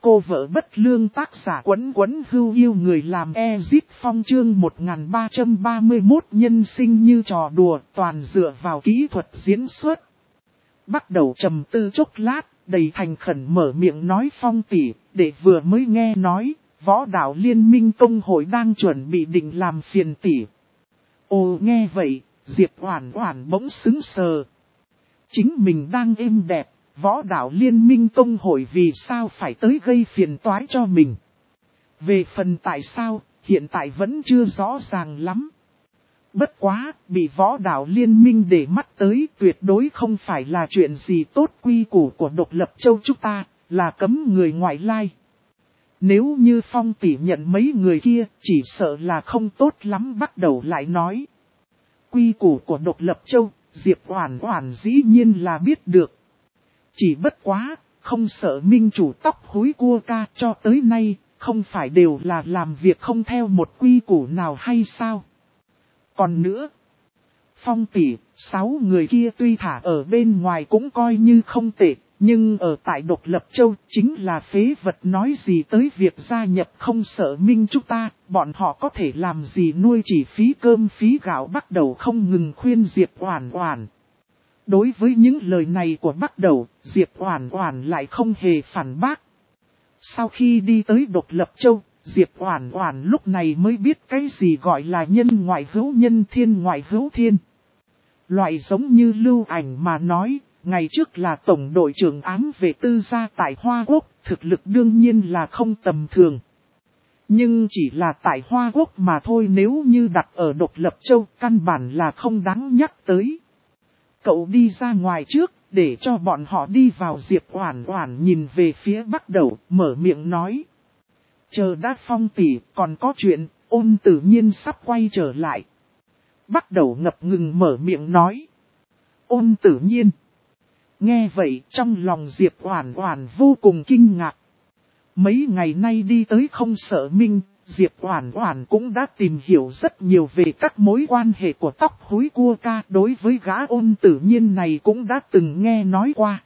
Cô vợ bất lương tác giả Quấn Quấn Hưu yêu người làm Ezit Phong chương 1331 nhân sinh như trò đùa toàn dựa vào kỹ thuật diễn xuất. Bắt đầu trầm tư chốc lát, đầy thành khẩn mở miệng nói Phong tỷ, để vừa mới nghe nói, võ đạo liên minh tông hội đang chuẩn bị định làm phiền tỷ. Ồ nghe vậy, Diệp Oản Oản bỗng sững sờ. Chính mình đang êm đẹp. Võ đạo liên minh tông hội vì sao phải tới gây phiền toái cho mình. Về phần tại sao, hiện tại vẫn chưa rõ ràng lắm. Bất quá, bị võ đạo liên minh để mắt tới tuyệt đối không phải là chuyện gì tốt. Quy củ của độc lập châu chúng ta, là cấm người ngoại lai. Nếu như Phong tỷ nhận mấy người kia, chỉ sợ là không tốt lắm. Bắt đầu lại nói. Quy củ của độc lập châu, Diệp Oản Oản dĩ nhiên là biết được. Chỉ bất quá, không sợ minh chủ tóc húi cua ca cho tới nay, không phải đều là làm việc không theo một quy củ nào hay sao? Còn nữa, Phong tỷ, 6 người kia tuy thả ở bên ngoài cũng coi như không tệ, nhưng ở tại độc lập châu chính là phế vật nói gì tới việc gia nhập không sợ minh chúng ta, bọn họ có thể làm gì nuôi chỉ phí cơm phí gạo bắt đầu không ngừng khuyên Diệp Oản Oản. Đối với những lời này của bắt đầu, Diệp Oản Oản lại không hề phản bác. Sau khi đi tới độc lập châu, Diệp Oản Oản lúc này mới biết cái gì gọi là nhân ngoại hữu nhân thiên ngoại hữu thiên. Loại giống như Lưu Ảnh mà nói, ngày trước là tổng đội trưởng ám vệ tư gia tại Hoa Quốc, thực lực đương nhiên là không tầm thường. Nhưng chỉ là tại Hoa Quốc mà thôi, nếu như đặt ở độc lập châu căn bản là không đáng nhắc tới. Cậu đi ra ngoài trước, để cho bọn họ đi vào. Diệp Oản Oản nhìn về phía bắt đầu, mở miệng nói. Chờ đã Phong tỷ, còn có chuyện, Ôn Tử Nhiên sắp quay trở lại. Bắt đầu ngập ngừng mở miệng nói. Ôn Tử Nhiên. Nghe vậy, trong lòng Diệp Oản Oản vô cùng kinh ngạc. Mấy ngày nay đi tới không sợ minh, Diệp Oản Oản cũng đã tìm hiểu rất nhiều về các mối quan hệ của tóc húi cua ca. Đối với gã Ôn Tử Nhiên này cũng đã từng nghe nói qua.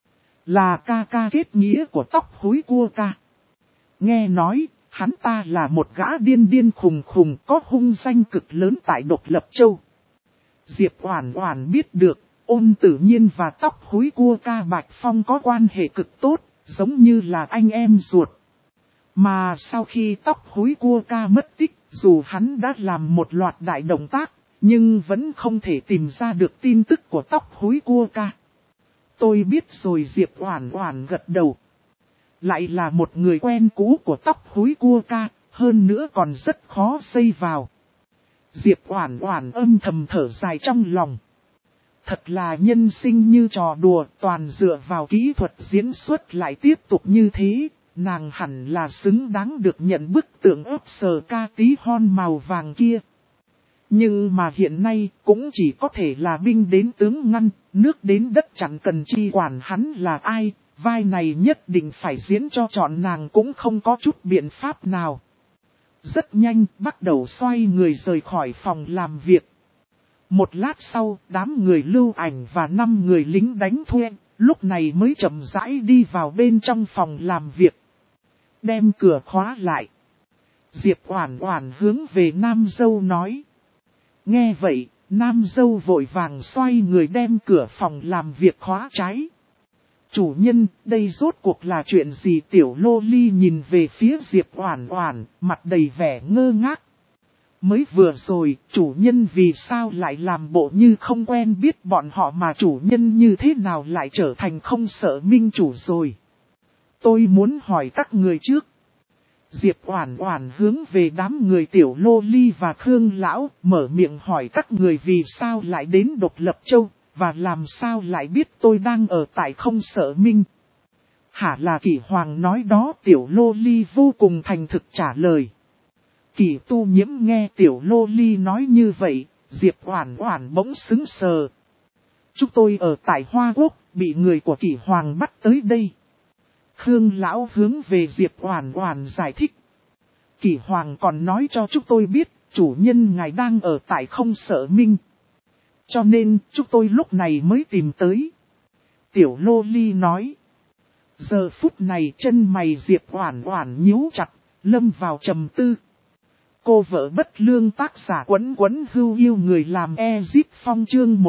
Là ca ca kết nghĩa của tóc húi cua ca. Nghe nói, hắn ta là một gã điên điên khùng khùng có hung danh cực lớn tại độc lập châu. Diệp Oản Oản biết được, Ôn Tử Nhiên và tóc húi cua ca Bạch Phong có quan hệ cực tốt, giống như là anh em ruột. Mà sau khi tóc húi cua ca mất tích, dù hắn đã làm một loạt đại động tác, nhưng vẫn không thể tìm ra được tin tức của tóc húi cua ca. Tôi biết rồi. Diệp Oản Oản gật đầu. Lại là một người quen cũ của tóc húi cua ca, hơn nữa còn rất khó xây vào. Diệp Oản Oản âm thầm thở dài trong lòng. Thật là nhân sinh như trò đùa, toàn dựa vào kỹ thuật diễn xuất lại tiếp tục như thế. Nàng hẳn là xứng đáng được nhận bức tượng ốp sờ ca tí hon màu vàng kia. Nhưng mà hiện nay cũng chỉ có thể là binh đến tướng ngăn, nước đến đất chẳng cần chi quản hắn là ai. Vai này nhất định phải diễn cho trọn, nàng cũng không có chút biện pháp nào. Rất nhanh bắt đầu xoay người rời khỏi phòng làm việc. Một lát sau, đám người Lưu Ảnh và 5 người lính đánh thuê, lúc này mới chậm rãi đi vào bên trong phòng làm việc. Đem cửa khóa lại. Diệp Oản Oản hướng về Nam Dâu nói. Nghe vậy, Nam Dâu vội vàng xoay người đem cửa phòng làm việc khóa trái. Chủ nhân, đây rốt cuộc là chuyện gì? Tiểu Lô Ly nhìn về phía Diệp Oản Oản, mặt đầy vẻ ngơ ngác. Mới vừa rồi, chủ nhân vì sao lại làm bộ như không quen biết bọn họ, mà chủ nhân như thế nào lại trở thành không sợ minh chủ rồi? Tôi muốn hỏi các người trước. Diệp Oản Oản hướng về đám người Tiểu Lô Ly và Khương Lão, mở miệng hỏi các người vì sao lại đến độc lập châu, và làm sao lại biết tôi đang ở tại không sợ minh. Hả, là Kỷ Hoàng nói đó. Tiểu Lô Ly vô cùng thành thực trả lời. Kỷ Tu Nhiễm nghe Tiểu Lô Ly nói như vậy, Diệp Oản Oản bỗng sững sờ. Chúng tôi ở tại Hoa Quốc, bị người của Kỷ Hoàng bắt tới đây. Khương Lão hướng về Diệp Oản Oản giải thích. Kỷ Hoàng còn nói cho chúng tôi biết, chủ nhân ngài đang ở tại không sợ minh. Cho nên, chúng tôi lúc này mới tìm tới. Tiểu Lô Ly nói. Giờ phút này chân mày Diệp Oản Oản nhíu chặt, lâm vào trầm tư. Cô vợ bất lương tác giả Quấn Quấn Hưu yêu người làm Ezip Phong chương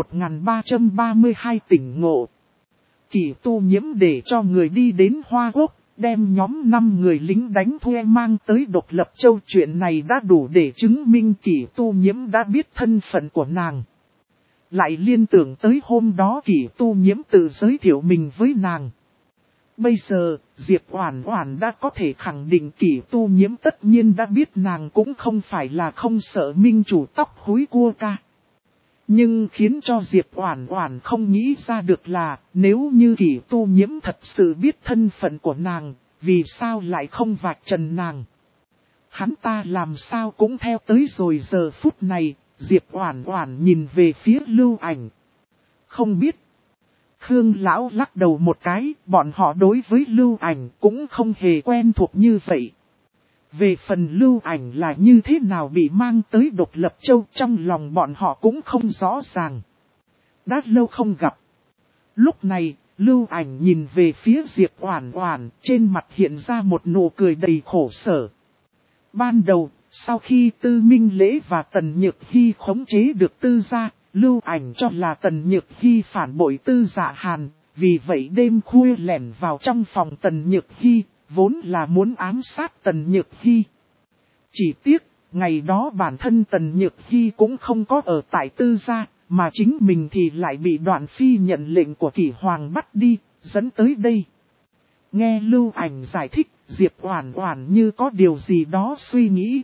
1332 tỉnh ngộ. Kỷ Tu Nhiễm để cho người đi đến Hoa Quốc, đem nhóm 5 người lính đánh thuê mang tới Độc Lập Châu. Chuyện này đã đủ để chứng minh Kỷ Tu Nhiễm đã biết thân phận của nàng. Lại liên tưởng tới hôm đó Kỷ Tu Nhiễm tự giới thiệu mình với nàng. Bây giờ, Diệp Oản Oản đã có thể khẳng định Kỷ Tu Nhiễm tất nhiên đã biết nàng cũng không phải là không sợ minh chủ tóc húi cua ca. Nhưng khiến cho Diệp Oản Oản không nghĩ ra được là, nếu như Kỷ Tu Nhiễm thật sự biết thân phận của nàng, vì sao lại không vạch trần nàng? Hắn ta làm sao cũng theo tới rồi. Giờ phút này, Diệp Oản Oản nhìn về phía Lưu Ảnh. Không biết. Khương lão lắc đầu một cái, bọn họ đối với Lưu Ảnh cũng không hề quen thuộc như vậy. Về phần Lưu Ảnh là như thế nào bị mang tới Độc Lập Châu, trong lòng bọn họ cũng không rõ ràng. Đã lâu không gặp. Lúc này, Lưu Ảnh nhìn về phía Diệp Oản Oản, trên mặt hiện ra một nụ cười đầy khổ sở. Ban đầu, sau khi Tư Minh Lễ và Tần Nhược Hi khống chế được Tư gia, Lưu Ảnh cho là Tần Nhược Hi phản bội Tư Dạ Hàn, vì vậy đêm khuya lẻn vào trong phòng Tần Nhược Hi, vốn là muốn ám sát Tần Nhược Hi. Chỉ tiếc, ngày đó bản thân Tần Nhược Hi cũng không có ở tại Tư gia, mà chính mình thì lại bị Đoạn Phi nhận lệnh của Kỷ Hoàng bắt đi, dẫn tới đây. Nghe Lưu Ảnh giải thích, Diệp Oản Oản như có điều gì đó suy nghĩ.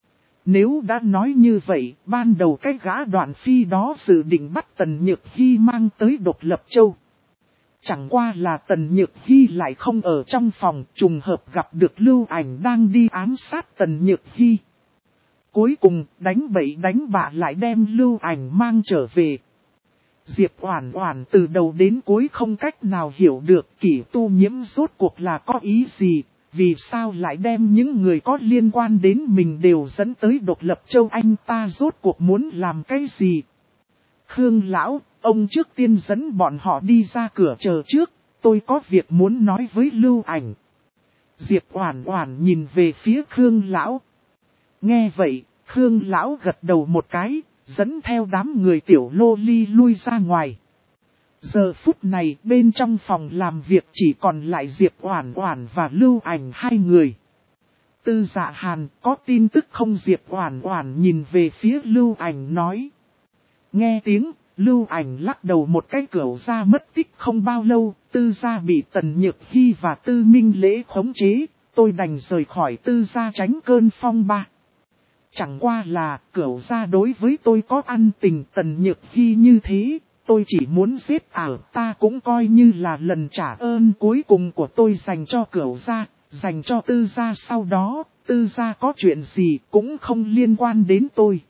Nếu đã nói như vậy, ban đầu cái gã Đoạn Phi đó dự định bắt Tần Nhược Hi mang tới Độc Lập Châu. Chẳng qua là Tần Nhược Hi lại không ở trong phòng, trùng hợp gặp được Lưu Ảnh đang đi ám sát Tần Nhược Hi. Cuối cùng, đánh bậy đánh bạ lại đem Lưu Ảnh mang trở về. Diệp Oản Oản từ đầu đến cuối không cách nào hiểu được Kỷ Tu Nhiễm rốt cuộc là có ý gì, vì sao lại đem những người có liên quan đến mình đều dẫn tới Độc Lập Châu. Anh ta rốt cuộc muốn làm cái gì? Khương lão, ông trước tiên dẫn bọn họ đi ra cửa chờ trước, tôi có việc muốn nói với Lưu Ảnh. Diệp Oản Oản nhìn về phía Khương lão. Nghe vậy, Khương lão gật đầu một cái, dẫn theo đám người tiểu lô ly lui ra ngoài. Giờ phút này bên trong phòng làm việc chỉ còn lại Diệp Oản Oản và Lưu Ảnh hai người. Tư Dạ Hàn có tin tức không? Diệp Oản Oản nhìn về phía Lưu Ảnh nói. Nghe tiếng, Lưu Ảnh lắc đầu một cái, Cửu gia mất tích không bao lâu, Tư gia bị Tần Nhược Hi và Tư Minh Lễ khống chế, tôi đành rời khỏi Tư gia tránh cơn phong ba. Chẳng qua là Cửu gia đối với tôi có ân tình Tần Nhược Hi như thế, tôi chỉ muốn giết ta cũng coi như là lần trả ơn cuối cùng của tôi dành cho Cửu gia, dành cho Tư gia. Sau đó, Tư gia có chuyện gì cũng không liên quan đến tôi.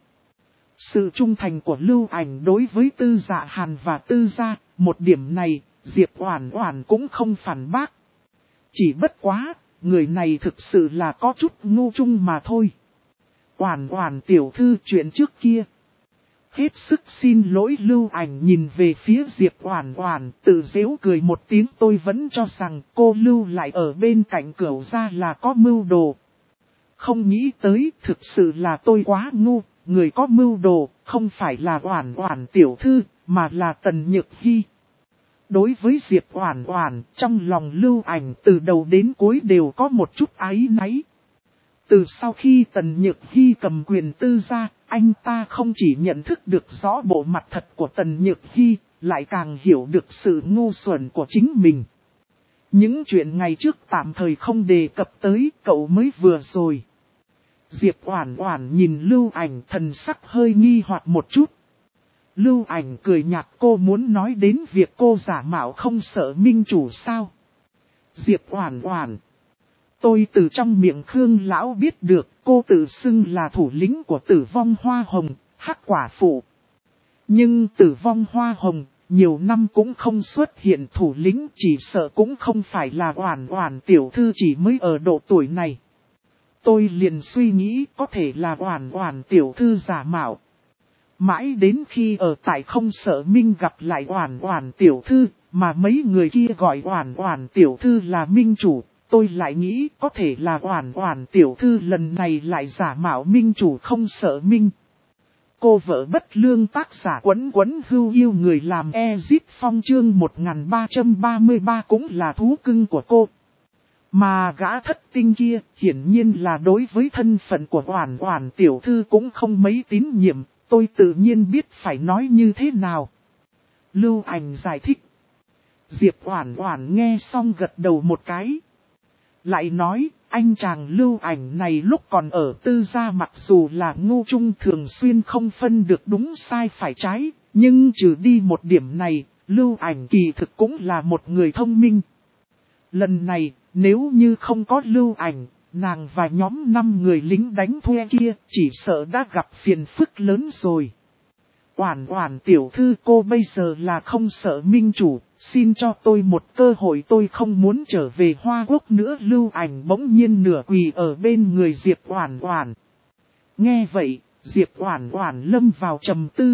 Sự trung thành của Lưu Ảnh đối với Tư Dạ Hàn và Tư gia, một điểm này, Diệp Oản Oản cũng không phản bác. Chỉ bất quá, người này thực sự là có chút ngu chung mà thôi. Oản Oản tiểu thư, chuyện trước kia. Hết sức xin lỗi. Lưu Ảnh nhìn về phía Diệp Oản Oản, tự giễu cười một tiếng. Tôi vẫn cho rằng cô Lưu lại ở bên cạnh Cửu gia là có mưu đồ. Không nghĩ tới, thực sự là tôi quá ngu. Người có mưu đồ, không phải là Oản Oản tiểu thư, mà là Tần Nhược Hi. Đối với Diệp Oản Oản, trong lòng Lưu Ảnh từ đầu đến cuối đều có một chút áy náy. Từ sau khi Tần Nhược Hi cầm quyền Tư gia, anh ta không chỉ nhận thức được rõ bộ mặt thật của Tần Nhược Hi, lại càng hiểu được sự ngu xuẩn của chính mình. Những chuyện ngày trước tạm thời không đề cập tới, cậu mới vừa rồi. Diệp Oản Oản nhìn Lưu Ảnh, thần sắc hơi nghi hoặc một chút. Lưu Ảnh cười nhạt, cô muốn nói đến việc cô giả mạo không sợ minh chủ sao? Diệp Oản Oản, tôi từ trong miệng Khương lão biết được cô tự xưng là thủ lĩnh của Tử Vong Hoa Hồng, Hắc Quả Phụ. Nhưng Tử Vong Hoa Hồng, nhiều năm cũng không xuất hiện thủ lĩnh, chỉ sợ cũng không phải là Oản Oản tiểu thư chỉ mới ở độ tuổi này. Tôi liền suy nghĩ có thể là Oản Oản tiểu thư giả mạo. Mãi đến khi ở tại Không Sợ Minh gặp lại Oản Oản tiểu thư, mà mấy người kia gọi Oản Oản tiểu thư là minh chủ, tôi lại nghĩ có thể là Oản Oản tiểu thư lần này lại giả mạo minh chủ không sợ minh. Cô vợ bất lương tác giả Quấn Quấn Hưu yêu người làm Ezip Phong chương 1333 cũng là thú cưng của cô. Mà gã thất tinh kia hiển nhiên là đối với thân phận của Oản Oản tiểu thư cũng không mấy tín nhiệm, tôi tự nhiên biết phải nói như thế nào. Lưu Ảnh giải thích. Diệp Oản Oản nghe xong gật đầu một cái. Lại nói, anh chàng Lưu Ảnh này lúc còn ở Tư gia mặc dù là ngu trung thường xuyên không phân được đúng sai phải trái, nhưng trừ đi một điểm này, Lưu Ảnh kỳ thực cũng là một người thông minh. Lần này, nếu như không có Lưu Ảnh, nàng và nhóm 5 người lính đánh thuê kia chỉ sợ đã gặp phiền phức lớn rồi. Oản Oản tiểu thư cô bây giờ là không sợ minh chủ, xin cho tôi một cơ hội tôi không muốn trở về Hoa Quốc nữa. Lưu Ảnh bỗng nhiên nửa quỳ ở bên người Diệp Oản Oản. Nghe vậy, Diệp Oản Oản lâm vào trầm tư.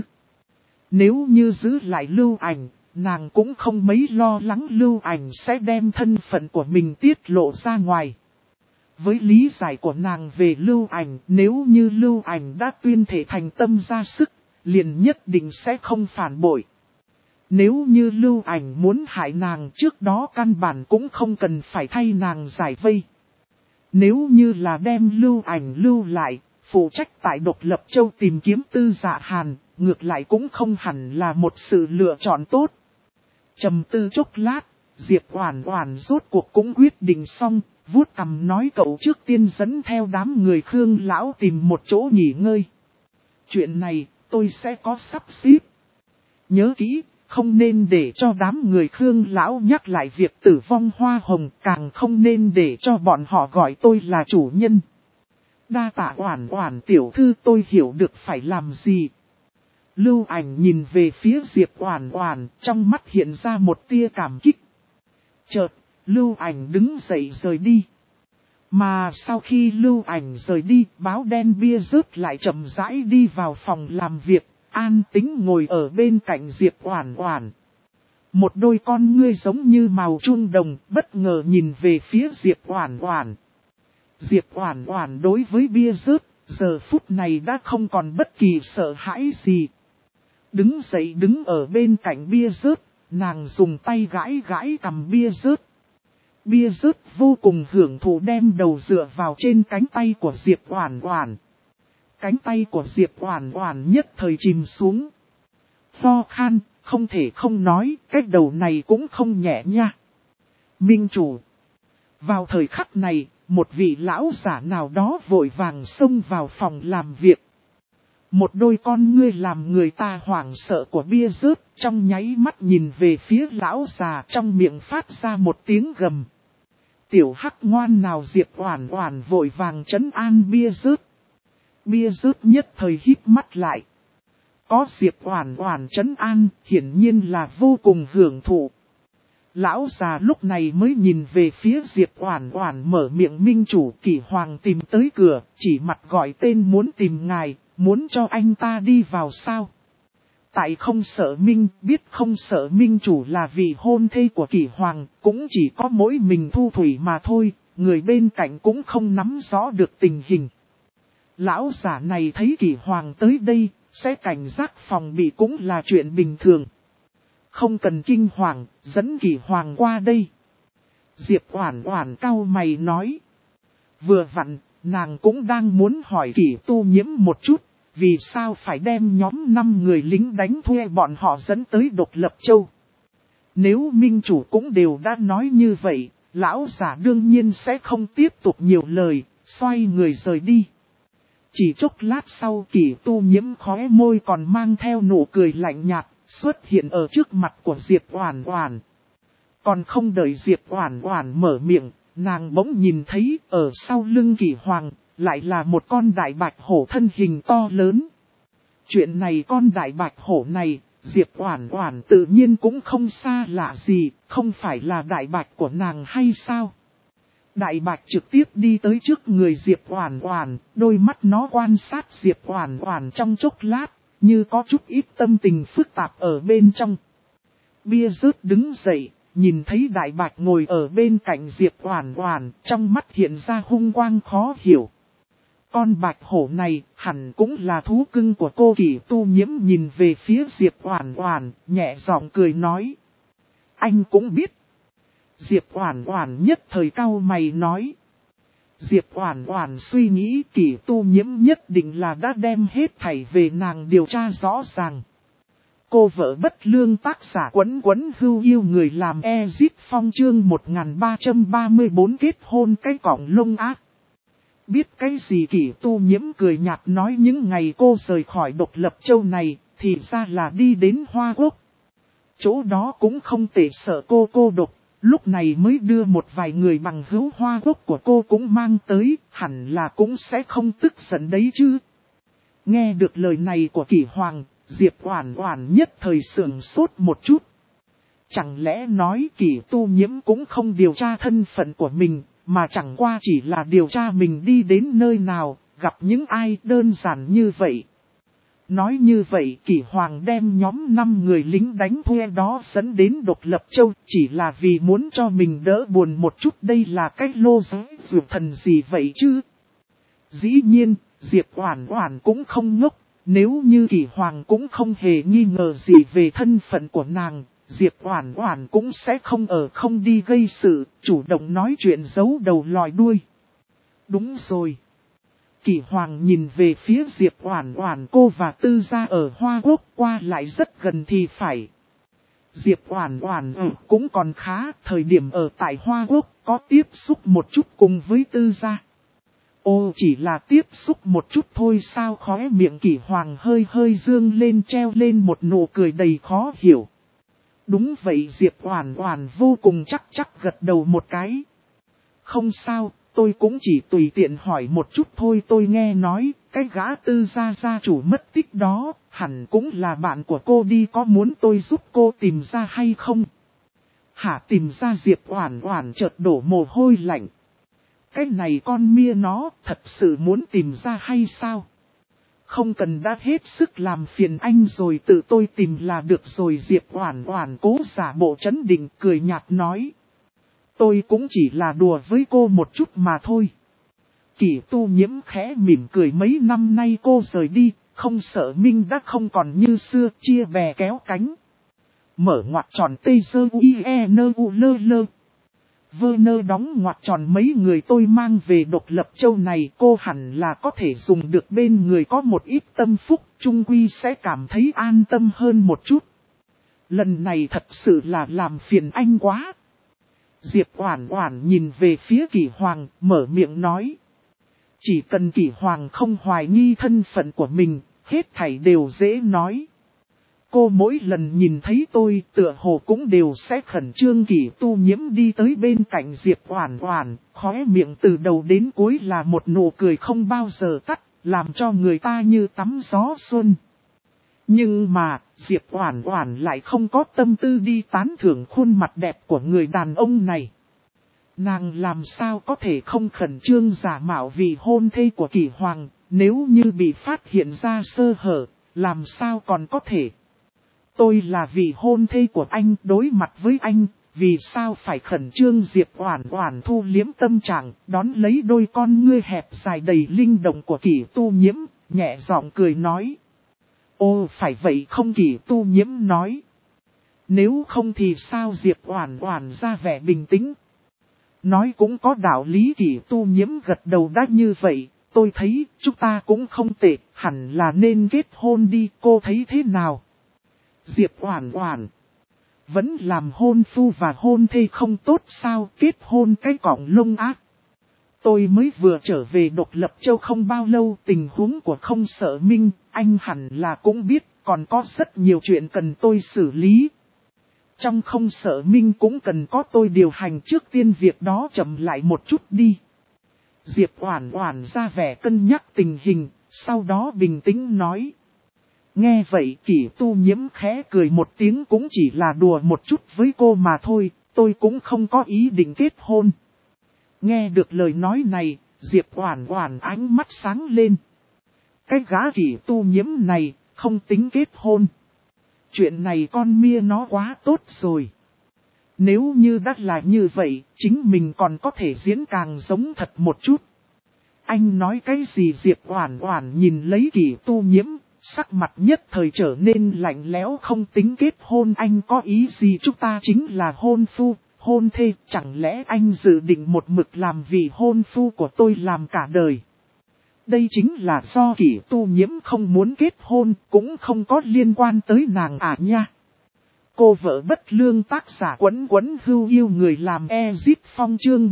Nếu như giữ lại Lưu Ảnh, nàng cũng không mấy lo lắng Lưu Ảnh sẽ đem thân phận của mình tiết lộ ra ngoài. Với lý giải của nàng về Lưu Ảnh, nếu như Lưu Ảnh đã tuyên thể thành tâm ra sức, liền nhất định sẽ không phản bội. Nếu như Lưu Ảnh muốn hại nàng trước đó căn bản cũng không cần phải thay nàng giải vây. Nếu như là đem Lưu Ảnh lưu lại, phụ trách tại Độc Lập Châu tìm kiếm Tư Dạ Hàn, ngược lại cũng không hẳn là một sự lựa chọn tốt. Trầm tư chốc lát, Diệp Oản Oản rốt cuộc cũng quyết định xong, vuốt cằm nói cậu trước tiên dẫn theo đám người Khương lão tìm một chỗ nghỉ ngơi. Chuyện này, tôi sẽ có sắp xếp. Nhớ kỹ, không nên để cho đám người Khương lão nhắc lại việc tử vong Hoa Hồng, càng không nên để cho bọn họ gọi tôi là chủ nhân. Đa tạ Oản Oản tiểu thư, tôi hiểu được phải làm gì. Lưu Ảnh nhìn về phía Diệp Oản Oản, trong mắt hiện ra một tia cảm kích. Chợt, Lưu Ảnh đứng dậy rời đi. Mà sau khi Lưu Ảnh rời đi, báo đen bia rớt lại chậm rãi đi vào phòng làm việc, an tĩnh ngồi ở bên cạnh Diệp Oản Oản. Một đôi con ngươi giống như màu chuông đồng, bất ngờ nhìn về phía Diệp Oản Oản. Diệp Oản Oản đối với bia rớt, giờ phút này đã không còn bất kỳ sợ hãi gì. Đứng dậy đứng ở bên cạnh bia rớt, nàng dùng tay gãi gãi cằm bia rớt. Bia rớt vô cùng hưởng thụ đem đầu dựa vào trên cánh tay của Diệp Oản Oản. Cánh tay của Diệp Oản Oản nhất thời chìm xuống. Ho khan, không thể không nói, cái đầu này cũng không nhẹ nha. Minh chủ. Vào thời khắc này, một vị lão giả nào đó vội vàng xông vào phòng làm việc. Một đôi con ngươi làm người ta hoảng sợ của bia rớt, trong nháy mắt nhìn về phía lão già, trong miệng phát ra một tiếng gầm. Tiểu hắc ngoan nào, Diệp Oản Oản vội vàng trấn an bia rớt. Bia rớt nhất thời híp mắt lại. Có Diệp Oản Oản trấn an, hiển nhiên là vô cùng hưởng thụ. Lão già lúc này mới nhìn về phía Diệp Oản Oản, mở miệng, minh chủ, Kỷ Hoàng tìm tới cửa, chỉ mặt gọi tên muốn tìm ngài, muốn cho anh ta đi vào sao? Tại không sợ minh, biết không sợ minh chủ là vị hôn thê của Kỷ Hoàng, cũng chỉ có mỗi mình Thu Thủy mà thôi, người bên cạnh cũng không nắm rõ được tình hình. Lão giả này thấy Kỷ Hoàng tới đây, sẽ cảnh giác phòng bị cũng là chuyện bình thường. Không cần kinh hoàng, dẫn Kỷ Hoàng qua đây. Diệp Oản Oản cau mày nói. Vừa vặn, nàng cũng đang muốn hỏi Kỷ Tu Nhiễm một chút, vì sao phải đem nhóm 5 người lính đánh thuê bọn họ dẫn tới Độc Lập Châu. Nếu minh chủ cũng đều đã nói như vậy, lão giả đương nhiên sẽ không tiếp tục nhiều lời, xoay người rời đi. Chỉ chốc lát sau, Kỷ Tu Nhiễm khóe môi còn mang theo nụ cười lạnh nhạt, xuất hiện ở trước mặt của Diệp Oản Oản. Còn không đợi Diệp Oản Oản mở miệng, nàng bỗng nhìn thấy ở sau lưng Kỷ Hoàng, lại là một con đại bạch hổ thân hình to lớn. Chuyện này, con đại bạch hổ này, Diệp Oản Oản tự nhiên cũng không xa lạ gì, không phải là đại bạch của nàng hay sao? Đại bạch trực tiếp đi tới trước người Diệp Oản Oản, đôi mắt nó quan sát Diệp Oản Oản trong chốc lát, như có chút ít tâm tình phức tạp ở bên trong. bia rớt đứng dậy, nhìn thấy Đại Bạch ngồi ở bên cạnh Diệp Oản Oản, trong mắt hiện ra hung quang khó hiểu. Con bạch hổ này hẳn cũng là thú cưng của cô. Kỷ Tu Nhiễm nhìn về phía Diệp Oản Oản, nhẹ giọng cười nói. Anh cũng biết. Diệp Oản Oản nhất thời cau mày nói. Diệp Oản Oản suy nghĩ Kỷ Tu Nhiễm nhất định là đã đem hết thảy về nàng điều tra rõ ràng. Cô vợ bất lương tác giả Quấn Quấn Hưu Yêu Người làm Ezit Phong chương 1334 kết hôn cái cọng lông ác. Biết cái gì Kỷ Tu Nhiễm cười nhạt nói những ngày cô rời khỏi Độc Lập Châu này, thì ra là đi đến Hoa Quốc. Chỗ đó cũng không tệ, sợ cô độc, lúc này mới đưa một vài người bằng hữu Hoa Quốc của cô cũng mang tới, hẳn là cũng sẽ không tức giận đấy chứ. Nghe được lời này của Kỷ Hoàng, Diệp Oản Oản nhất thời sửng sốt một chút. Chẳng lẽ nói Kỷ Tu Nhiễm cũng không điều tra thân phận của mình, mà chẳng qua chỉ là điều tra mình đi đến nơi nào, gặp những ai, đơn giản như vậy. Nói như vậy Kỷ Hoàng đem nhóm 5 người lính đánh thuê đó dẫn đến Độc Lập Châu chỉ là vì muốn cho mình đỡ buồn một chút, đây là cái lô giới dược thần gì vậy chứ? Dĩ nhiên, Diệp Oản Oản cũng không ngốc, nếu như Kỷ Hoàng cũng không hề nghi ngờ gì về thân phận của nàng, Diệp Oản Oản cũng sẽ không đi gây sự, chủ động nói chuyện giấu đầu lòi đuôi. Đúng rồi. Kỷ Hoàng nhìn về phía Diệp Oản Oản, cô và Tư gia ở Hoa Quốc qua lại rất gần thì phải. Diệp Oản Oản cũng còn khá, thời điểm ở tại Hoa Quốc có tiếp xúc một chút cùng với Tư gia. Ô, chỉ là tiếp xúc một chút thôi sao? Khóe miệng Kỷ Hoàng hơi dương lên, treo lên một nụ cười đầy khó hiểu. Đúng vậy, Diệp Oản Oản vô cùng chắc gật đầu một cái. Không sao, tôi cũng chỉ tùy tiện hỏi một chút thôi. Tôi nghe nói, cái gã Tư gia gia chủ mất tích đó, hẳn cũng là bạn của cô đi, có muốn tôi giúp cô tìm ra hay không? Hả, tìm ra? Diệp Oản Oản chợt đổ mồ hôi lạnh. Cái này con mia nó, thật sự muốn tìm ra hay sao? Không cần, đã hết sức làm phiền anh rồi, tự tôi tìm là được rồi. Diệp Oản Oản cố giả bộ trấn định, cười nhạt nói. Tôi cũng chỉ là đùa với cô một chút mà thôi. Kỷ Tu Nhiễm khẽ mỉm cười, mấy năm nay cô rời đi, không sợ Minh đã không còn như xưa, chia bè kéo cánh. Mở ngoặc tròn tê sơ uie nơ u lơ lơ. Vơ nơ đóng ngoặc tròn, mấy người tôi mang về Độc Lập Châu này cô hẳn là có thể dùng được, bên người có một ít tâm phúc, chung quy sẽ cảm thấy an tâm hơn một chút. Lần này thật sự là làm phiền anh quá. Diệp Oản Oản nhìn về phía Kỷ Hoàng, mở miệng nói. Chỉ cần Kỷ Hoàng không hoài nghi thân phận của mình, hết thảy đều dễ nói. Cô mỗi lần nhìn thấy tôi tựa hồ cũng đều sẽ khẩn trương. Kỷ Tu Nhiễm đi tới bên cạnh Diệp Oản Oản, khóe miệng từ đầu đến cuối là một nụ cười không bao giờ tắt, làm cho người ta như tắm gió xuân. Nhưng mà, Diệp Oản Oản lại không có tâm tư đi tán thưởng khuôn mặt đẹp của người đàn ông này. Nàng làm sao có thể không khẩn trương giả mạo vị hôn thê của Kỷ Hoàng, nếu như bị phát hiện ra sơ hở, làm sao còn có thể. Tôi là vị hôn thê của anh, đối mặt với anh, vì sao phải khẩn trương? Diệp Oản Oản thu liếm tâm trạng, đón lấy đôi con ngươi hẹp dài đầy linh động của Kỷ Tu Nhiễm, nhẹ giọng cười nói. Ô, phải vậy không? Kỷ Tu Nhiễm nói. Nếu không thì sao? Diệp Oản Oản ra vẻ bình tĩnh. Nói cũng có đạo lý. Kỷ Tu Nhiễm gật đầu, đã như vậy, tôi thấy chúng ta cũng không tệ, hẳn là nên kết hôn đi, cô thấy thế nào? Diệp Oản Oản, vẫn làm hôn phu và hôn thê không tốt sao? Kết hôn cái cọng lông ác. Tôi mới vừa trở về Độc Lập Châu không bao lâu, tình huống của Không Sợ Minh, anh hẳn là cũng biết, còn có rất nhiều chuyện cần tôi xử lý. Trong Không Sợ Minh cũng cần có tôi điều hành, trước tiên việc đó chậm lại một chút đi. Diệp Oản Oản ra vẻ cân nhắc tình hình, sau đó bình tĩnh nói. Nghe vậy Kỷ Tu Nhiễm khẽ cười một tiếng, cũng chỉ là đùa một chút với cô mà thôi, tôi cũng không có ý định kết hôn. Nghe được lời nói này, Diệp Oản Oản ánh mắt sáng lên. Cái gã Kỷ Tu Nhiễm này, không tính kết hôn. Chuyện này con mia nó quá tốt rồi. Nếu như đã là như vậy, chính mình còn có thể diễn càng giống thật một chút. Anh nói cái gì? Diệp Oản Oản nhìn lấy Kỷ Tu Nhiễm, sắc mặt nhất thời trở nên lạnh lẽo. Không tính kết hôn, anh có ý gì? Chúng ta chính là hôn phu, hôn thê, chẳng lẽ anh dự định một mực làm vị hôn phu của tôi làm cả đời? Đây chính là do Kỷ Tu Nhiễm không muốn kết hôn, cũng không có liên quan tới nàng nha. Cô vợ bất lương, tác giả Quấn Quấn Hưu yêu người làm Ezip Phong chương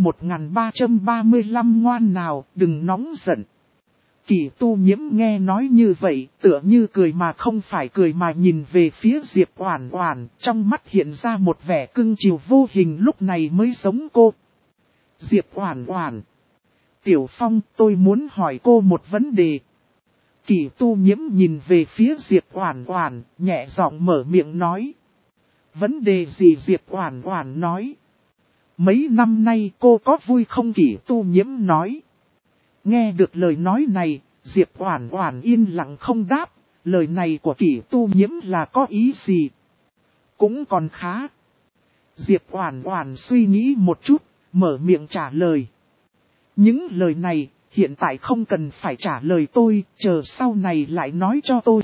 1335. Ngoan nào, đừng nóng giận. Kỷ Tu Nhiễm nghe nói như vậy, tựa như cười mà không phải cười mà nhìn về phía Diệp Oản Oản, trong mắt hiện ra một vẻ cưng chiều vô hình, lúc này mới giống cô. Diệp Oản Oản. Tiểu Phong, tôi muốn hỏi cô một vấn đề. Kỷ Tu Nhiễm nhìn về phía Diệp Oản Oản, nhẹ giọng mở miệng nói. Vấn đề gì? Diệp Oản Oản nói. Mấy năm nay cô có vui không? Kỷ Tu Nhiễm nói. Nghe được lời nói này, Diệp Oản Oản yên lặng không đáp, lời này của Kỷ Tu Nhiễm là có ý gì? Cũng còn khá. Diệp Oản Oản suy nghĩ một chút, mở miệng trả lời. Những lời này, hiện tại không cần phải trả lời tôi, chờ sau này lại nói cho tôi.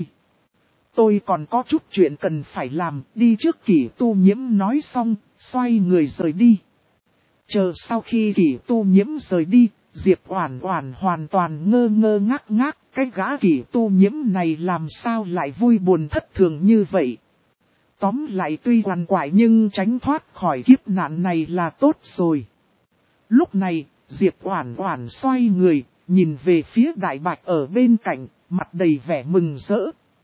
Tôi còn có chút chuyện cần phải làm, đi trước. Kỷ Tu Nhiễm nói xong, xoay người rời đi. Chờ sau khi Kỷ Tu Nhiễm rời đi, Diệp Oản Oản hoàn toàn ngơ ngơ ngác ngác, cái gã Kỷ Tu Nhiễm này làm sao lại vui buồn thất thường như vậy. Tóm lại tuy quằn quại nhưng tránh thoát khỏi kiếp nạn này là tốt rồi. Lúc này, Diệp Oản Oản xoay người, nhìn về phía Đại Bạch ở bên cạnh, mặt đầy vẻ mừng rỡ.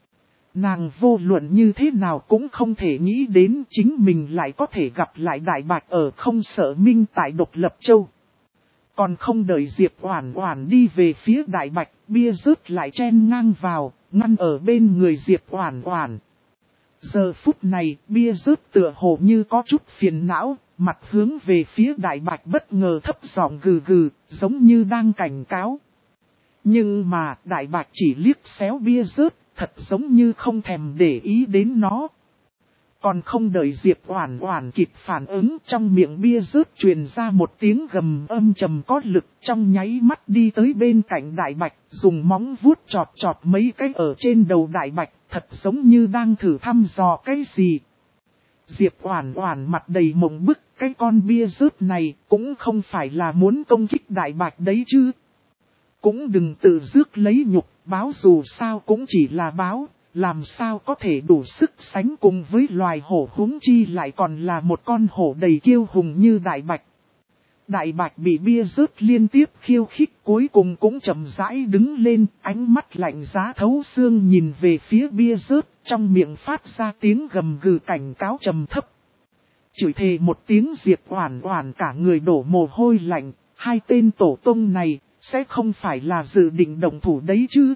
Nàng vô luận như thế nào cũng không thể nghĩ đến chính mình lại có thể gặp lại Đại Bạch ở Không Sợ Minh tại Độc Lập Châu. Còn không đợi Diệp Oản Oản đi về phía Đại Bạch, bia rớt lại chen ngang vào, ngăn ở bên người Diệp Oản Oản. Giờ phút này, bia rớt tựa hồ như có chút phiền não, mặt hướng về phía Đại Bạch bất ngờ thấp giọng gừ gừ, giống như đang cảnh cáo. Nhưng mà, Đại Bạch chỉ liếc xéo bia rớt, thật giống như không thèm để ý đến nó. Còn không đợi Diệp Oản Oản kịp phản ứng, trong miệng bia rớt truyền ra một tiếng gầm âm trầm có lực, trong nháy mắt đi tới bên cạnh Đại Bạch, dùng móng vuốt chọt chọt mấy cái ở trên đầu Đại Bạch, thật giống như đang thử thăm dò cái gì. Diệp Oản Oản mặt đầy mộng bức, cái con bia rớt này cũng không phải là muốn công kích Đại Bạch đấy chứ. Cũng đừng tự rước lấy nhục, báo dù sao cũng chỉ là báo, làm sao có thể đủ sức sánh cùng với loài hổ, huống chi lại còn là một con hổ đầy kiêu hùng như Đại Bạch. Đại Bạch bị bia rớt liên tiếp khiêu khích, cuối cùng cũng chậm rãi đứng lên, ánh mắt lạnh giá thấu xương nhìn về phía bia rớt, trong miệng phát ra tiếng gầm gừ cảnh cáo trầm thấp. Chửi thề một tiếng, Diệp Oản Oản cả người đổ mồ hôi lạnh, hai tên tổ tông này sẽ không phải là dự định động thủ đấy chứ.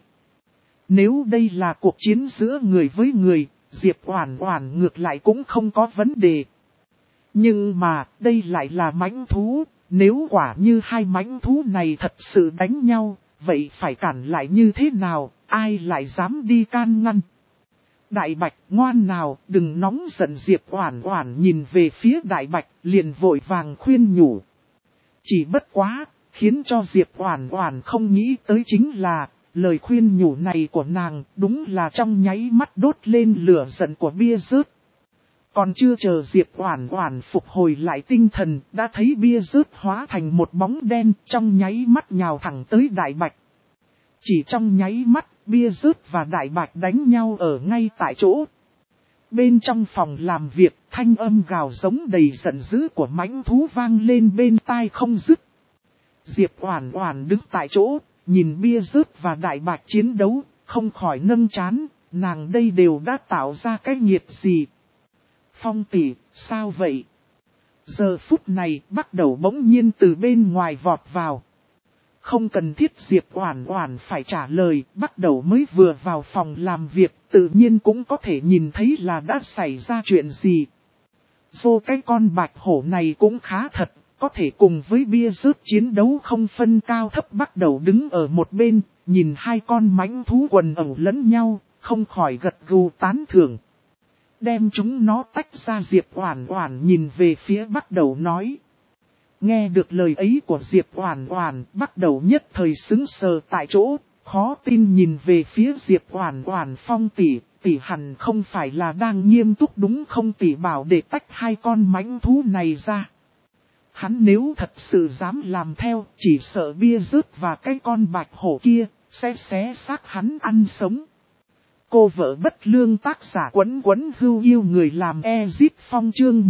Nếu đây là cuộc chiến giữa người với người, Diệp Oản Oản ngược lại cũng không có vấn đề. Nhưng mà, đây lại là mãnh thú, nếu quả như hai mãnh thú này thật sự đánh nhau, vậy phải cản lại như thế nào, ai lại dám đi can ngăn. Đại Bạch, ngoan nào, đừng nóng giận. Diệp Oản Oản nhìn về phía Đại Bạch, liền vội vàng khuyên nhủ. Chỉ bất quá, khiến cho Diệp Oản Oản không nghĩ tới chính là, lời khuyên nhủ này của nàng đúng là trong nháy mắt đốt lên lửa giận của bia rớt. Còn chưa chờ Diệp Oản Oản phục hồi lại tinh thần, đã thấy bia rớt hóa thành một bóng đen, trong nháy mắt nhào thẳng tới Đại Bạch. Chỉ trong nháy mắt, bia rớt và Đại Bạch đánh nhau ở ngay tại chỗ. Bên trong phòng làm việc, thanh âm gào giống đầy giận dữ của mãnh thú vang lên bên tai không dứt. Diệp Oản Oản đứng tại chỗ, nhìn bia rớt và Đại Bạch chiến đấu, không khỏi nâng trán, nàng đây đều đã tạo ra cái nghiệp gì. Phong tỷ, sao vậy? Giờ phút này, bắt đầu bỗng nhiên từ bên ngoài vọt vào. Không cần thiết Diệp Oản Oản phải trả lời, bắt đầu mới vừa vào phòng làm việc, tự nhiên cũng có thể nhìn thấy là đã xảy ra chuyện gì. Vô cái con bạch hổ này cũng khá thật, có thể cùng với bia rớt chiến đấu không phân cao thấp, bắt đầu đứng ở một bên, nhìn hai con mãnh thú quần ẩu lẫn nhau, không khỏi gật gù tán thưởng. Đem chúng nó tách ra, Diệp Oản Oản nhìn về phía Bắc Đầu nói. Nghe được lời ấy của Diệp Oản Oản, Bắc Đầu nhất thời sững sờ tại chỗ, khó tin nhìn về phía Diệp Oản Oản. Phong tỷ, tỷ hẳn không phải là đang nghiêm túc đúng không? Tỷ bảo để tách hai con mãnh thú này ra. Hắn nếu thật sự dám làm theo, chỉ sợ bia rớt và cái con bạch hổ kia, sẽ xé xác hắn ăn sống. Cô vợ bất lương, tác giả Quấn Quấn Hưu Yêu người làm Ezit Phong chương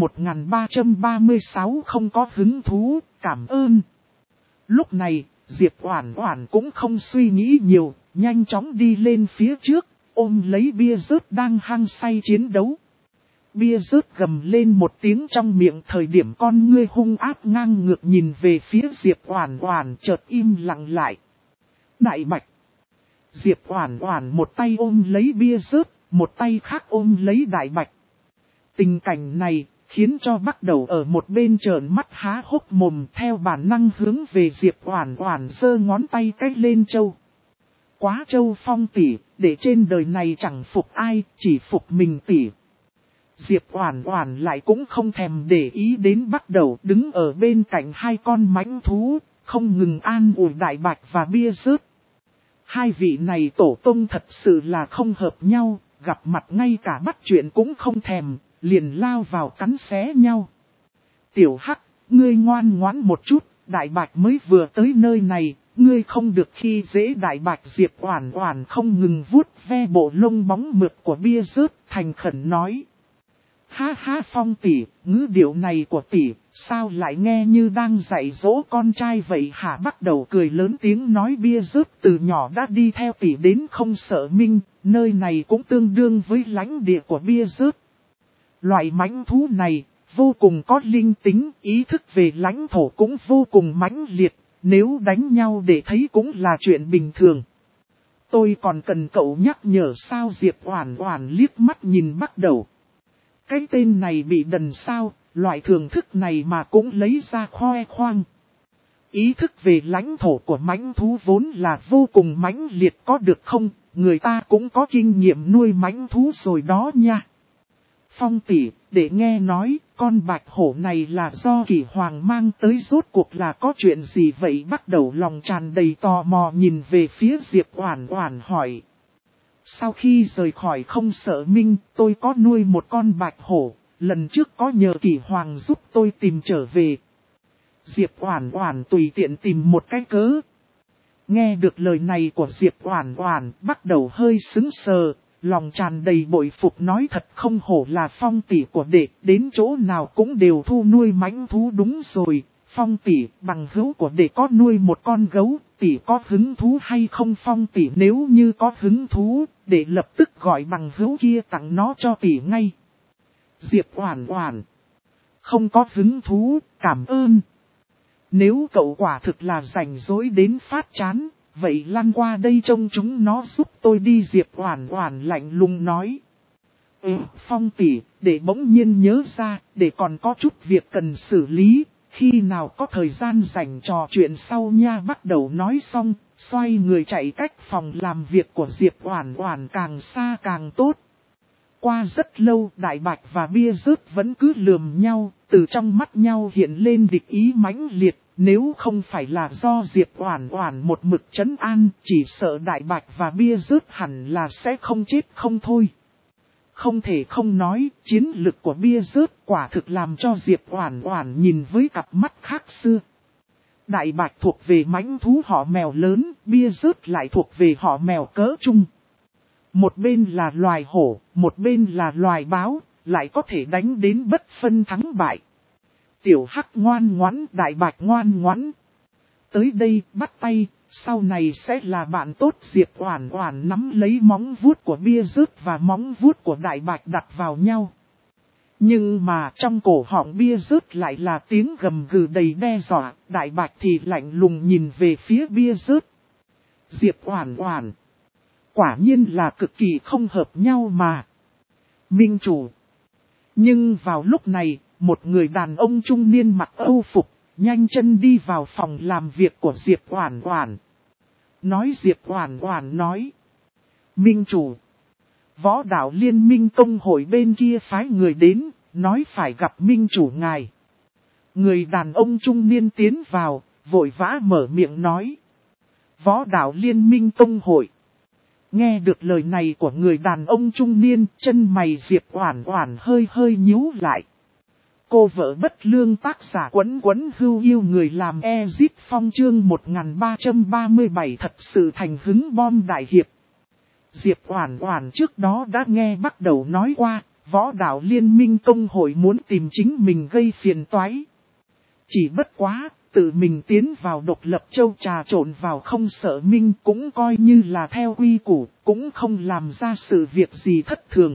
1336 không có hứng thú, cảm ơn. Lúc này, Diệp Oản Oản cũng không suy nghĩ nhiều, nhanh chóng đi lên phía trước, ôm lấy bia rớt đang hăng say chiến đấu. Bia rớt gầm lên một tiếng trong miệng, thời điểm con ngươi hung ác ngang ngược nhìn về phía Diệp Oản Oản, chợt im lặng lại. Đại Bạch. Diệp Oản Oản một tay ôm lấy bia rớt, một tay khác ôm lấy Đại Bạch. Tình cảnh này khiến cho Bắc Đầu ở một bên trợn mắt há hốc mồm, theo bản năng hướng về Diệp Oản Oản giơ ngón tay cái lên châu. Quá châu Phong tỷ, để trên đời này chẳng phục ai, chỉ phục mình tỷ. Diệp Oản Oản lại cũng không thèm để ý đến Bắc Đầu, đứng ở bên cạnh hai con mãnh thú, không ngừng an ủi Đại Bạch và bia rớt. Hai vị này tổ tông thật sự là không hợp nhau, gặp mặt ngay cả bắt chuyện cũng không thèm, liền lao vào cắn xé nhau. Tiểu Hắc, ngươi ngoan ngoãn một chút, Đại Bạch mới vừa tới nơi này, ngươi không được khi dễ Đại Bạch. Diệp Oản Oản không ngừng vuốt ve bộ lông bóng mượt của bia rớt, thành khẩn nói. Ha ha Phong tỷ, ngữ điệu này của tỷ, sao lại nghe như đang dạy dỗ con trai vậy hả? Bắt đầu cười lớn tiếng nói, bia rớt từ nhỏ đã đi theo tỷ đến không sợ minh, nơi này cũng tương đương với lãnh địa của bia rớt. Loại mãnh thú này, vô cùng có linh tính, ý thức về lãnh thổ cũng vô cùng mãnh liệt, nếu đánh nhau để thấy cũng là chuyện bình thường. Tôi còn cần cậu nhắc nhở sao? Diệp Oản Oản liếc mắt nhìn Bắt Đầu. Cái tên này bị đần sao, loại thưởng thức này mà cũng lấy ra khoe khoang. Ý thức về lãnh thổ của mãnh thú vốn là vô cùng mãnh liệt có được không, người ta cũng có kinh nghiệm nuôi mãnh thú rồi đó nha. Phong tỷ, để nghe nói, con bạch hổ này là do Kỷ Hoàng mang tới, rốt cuộc là có chuyện gì vậy? Bắt Đầu lòng tràn đầy tò mò nhìn về phía Diệp Oản Oản hỏi. Sau khi rời khỏi không sợ minh, tôi có nuôi một con bạch hổ, lần trước có nhờ Kỷ Hoàng giúp tôi tìm trở về. Diệp Oản Oản tùy tiện tìm một cái cớ. Nghe được lời này của Diệp Oản Oản, Bắt Đầu hơi sững sờ, lòng tràn đầy bội phục, nói thật không hổ là Phong tỷ của đệ, đến chỗ nào cũng đều thu nuôi mãnh thú. Đúng rồi, Phong tỷ, bằng hữu của đệ có nuôi một con gấu, tỷ có hứng thú hay không? Phong tỷ nếu như có hứng thú, đệ lập tức gọi bằng hữu kia tặng nó cho tỷ ngay. Diệp Oản Oản, không có hứng thú, cảm ơn. Nếu cậu quả thực là rảnh rỗi đến phát chán, vậy lăn qua đây trông chúng nó giúp tôi đi. Diệp Oản Oản lạnh lùng nói. Phong tỷ, để bỗng nhiên nhớ ra, để còn có chút việc cần xử lý, khi nào có thời gian rảnh trò chuyện sau nha. Bắt Đầu nói xong, xoay người chạy cách phòng làm việc của Diệp Oản Oản càng xa càng tốt. Qua rất lâu, Đại Bạch và bia rớt vẫn cứ lườm nhau, từ trong mắt nhau hiện lên địch ý mãnh liệt. Nếu không phải là do Diệp Oản Oản một mực trấn an, chỉ sợ Đại Bạch và bia rớt hẳn là sẽ không chết không thôi. Không thể không nói, chiến lực của bia rớt quả thực làm cho Diệp Oản Oản nhìn với cặp mắt khác xưa. Đại Bạch thuộc về mãnh thú họ mèo lớn, bia rớt lại thuộc về họ mèo cỡ trung. Một bên là loài hổ, một bên là loài báo, lại có thể đánh đến bất phân thắng bại. Tiểu Hắc ngoan ngoãn, Đại Bạch ngoan ngoãn. Tới đây, bắt tay, sau này sẽ là bạn tốt. Diệp Oản Oản nắm lấy móng vuốt của bia rớt và móng vuốt của Đại Bạch đặt vào nhau. Nhưng mà trong cổ họng bia rớt lại là tiếng gầm gừ đầy đe dọa, Đại Bạch thì lạnh lùng nhìn về phía bia rớt. Diệp Oản Oản, quả nhiên là cực kỳ không hợp nhau mà. Minh chủ. Nhưng vào lúc này, một người đàn ông trung niên mặc âu phục, nhanh chân đi vào phòng làm việc của Diệp Oản Oản. Diệp Oản Oản nói. Minh chủ. Võ đạo liên minh tông hội bên kia phái người đến, nói phải gặp minh chủ ngài. Người đàn ông trung niên tiến vào, vội vã mở miệng nói. Võ đạo liên minh tông hội. Nghe được lời này của người đàn ông trung niên, chân mày Diệp Oản Oản hơi hơi nhíu lại. Cô vợ bất lương tác giả Quấn Quấn Hưu Yêu người làm Ezit Phong chương 1337 thật sự thành hứng bom đại hiệp. Diệp Oản Oản trước đó đã nghe bắt đầu nói qua, võ đạo liên minh tông hội muốn tìm chính mình gây phiền toái. Chỉ bất quá, tự mình tiến vào độc lập châu trà trộn vào không sợ minh cũng coi như là theo quy củ, cũng không làm ra sự việc gì thất thường.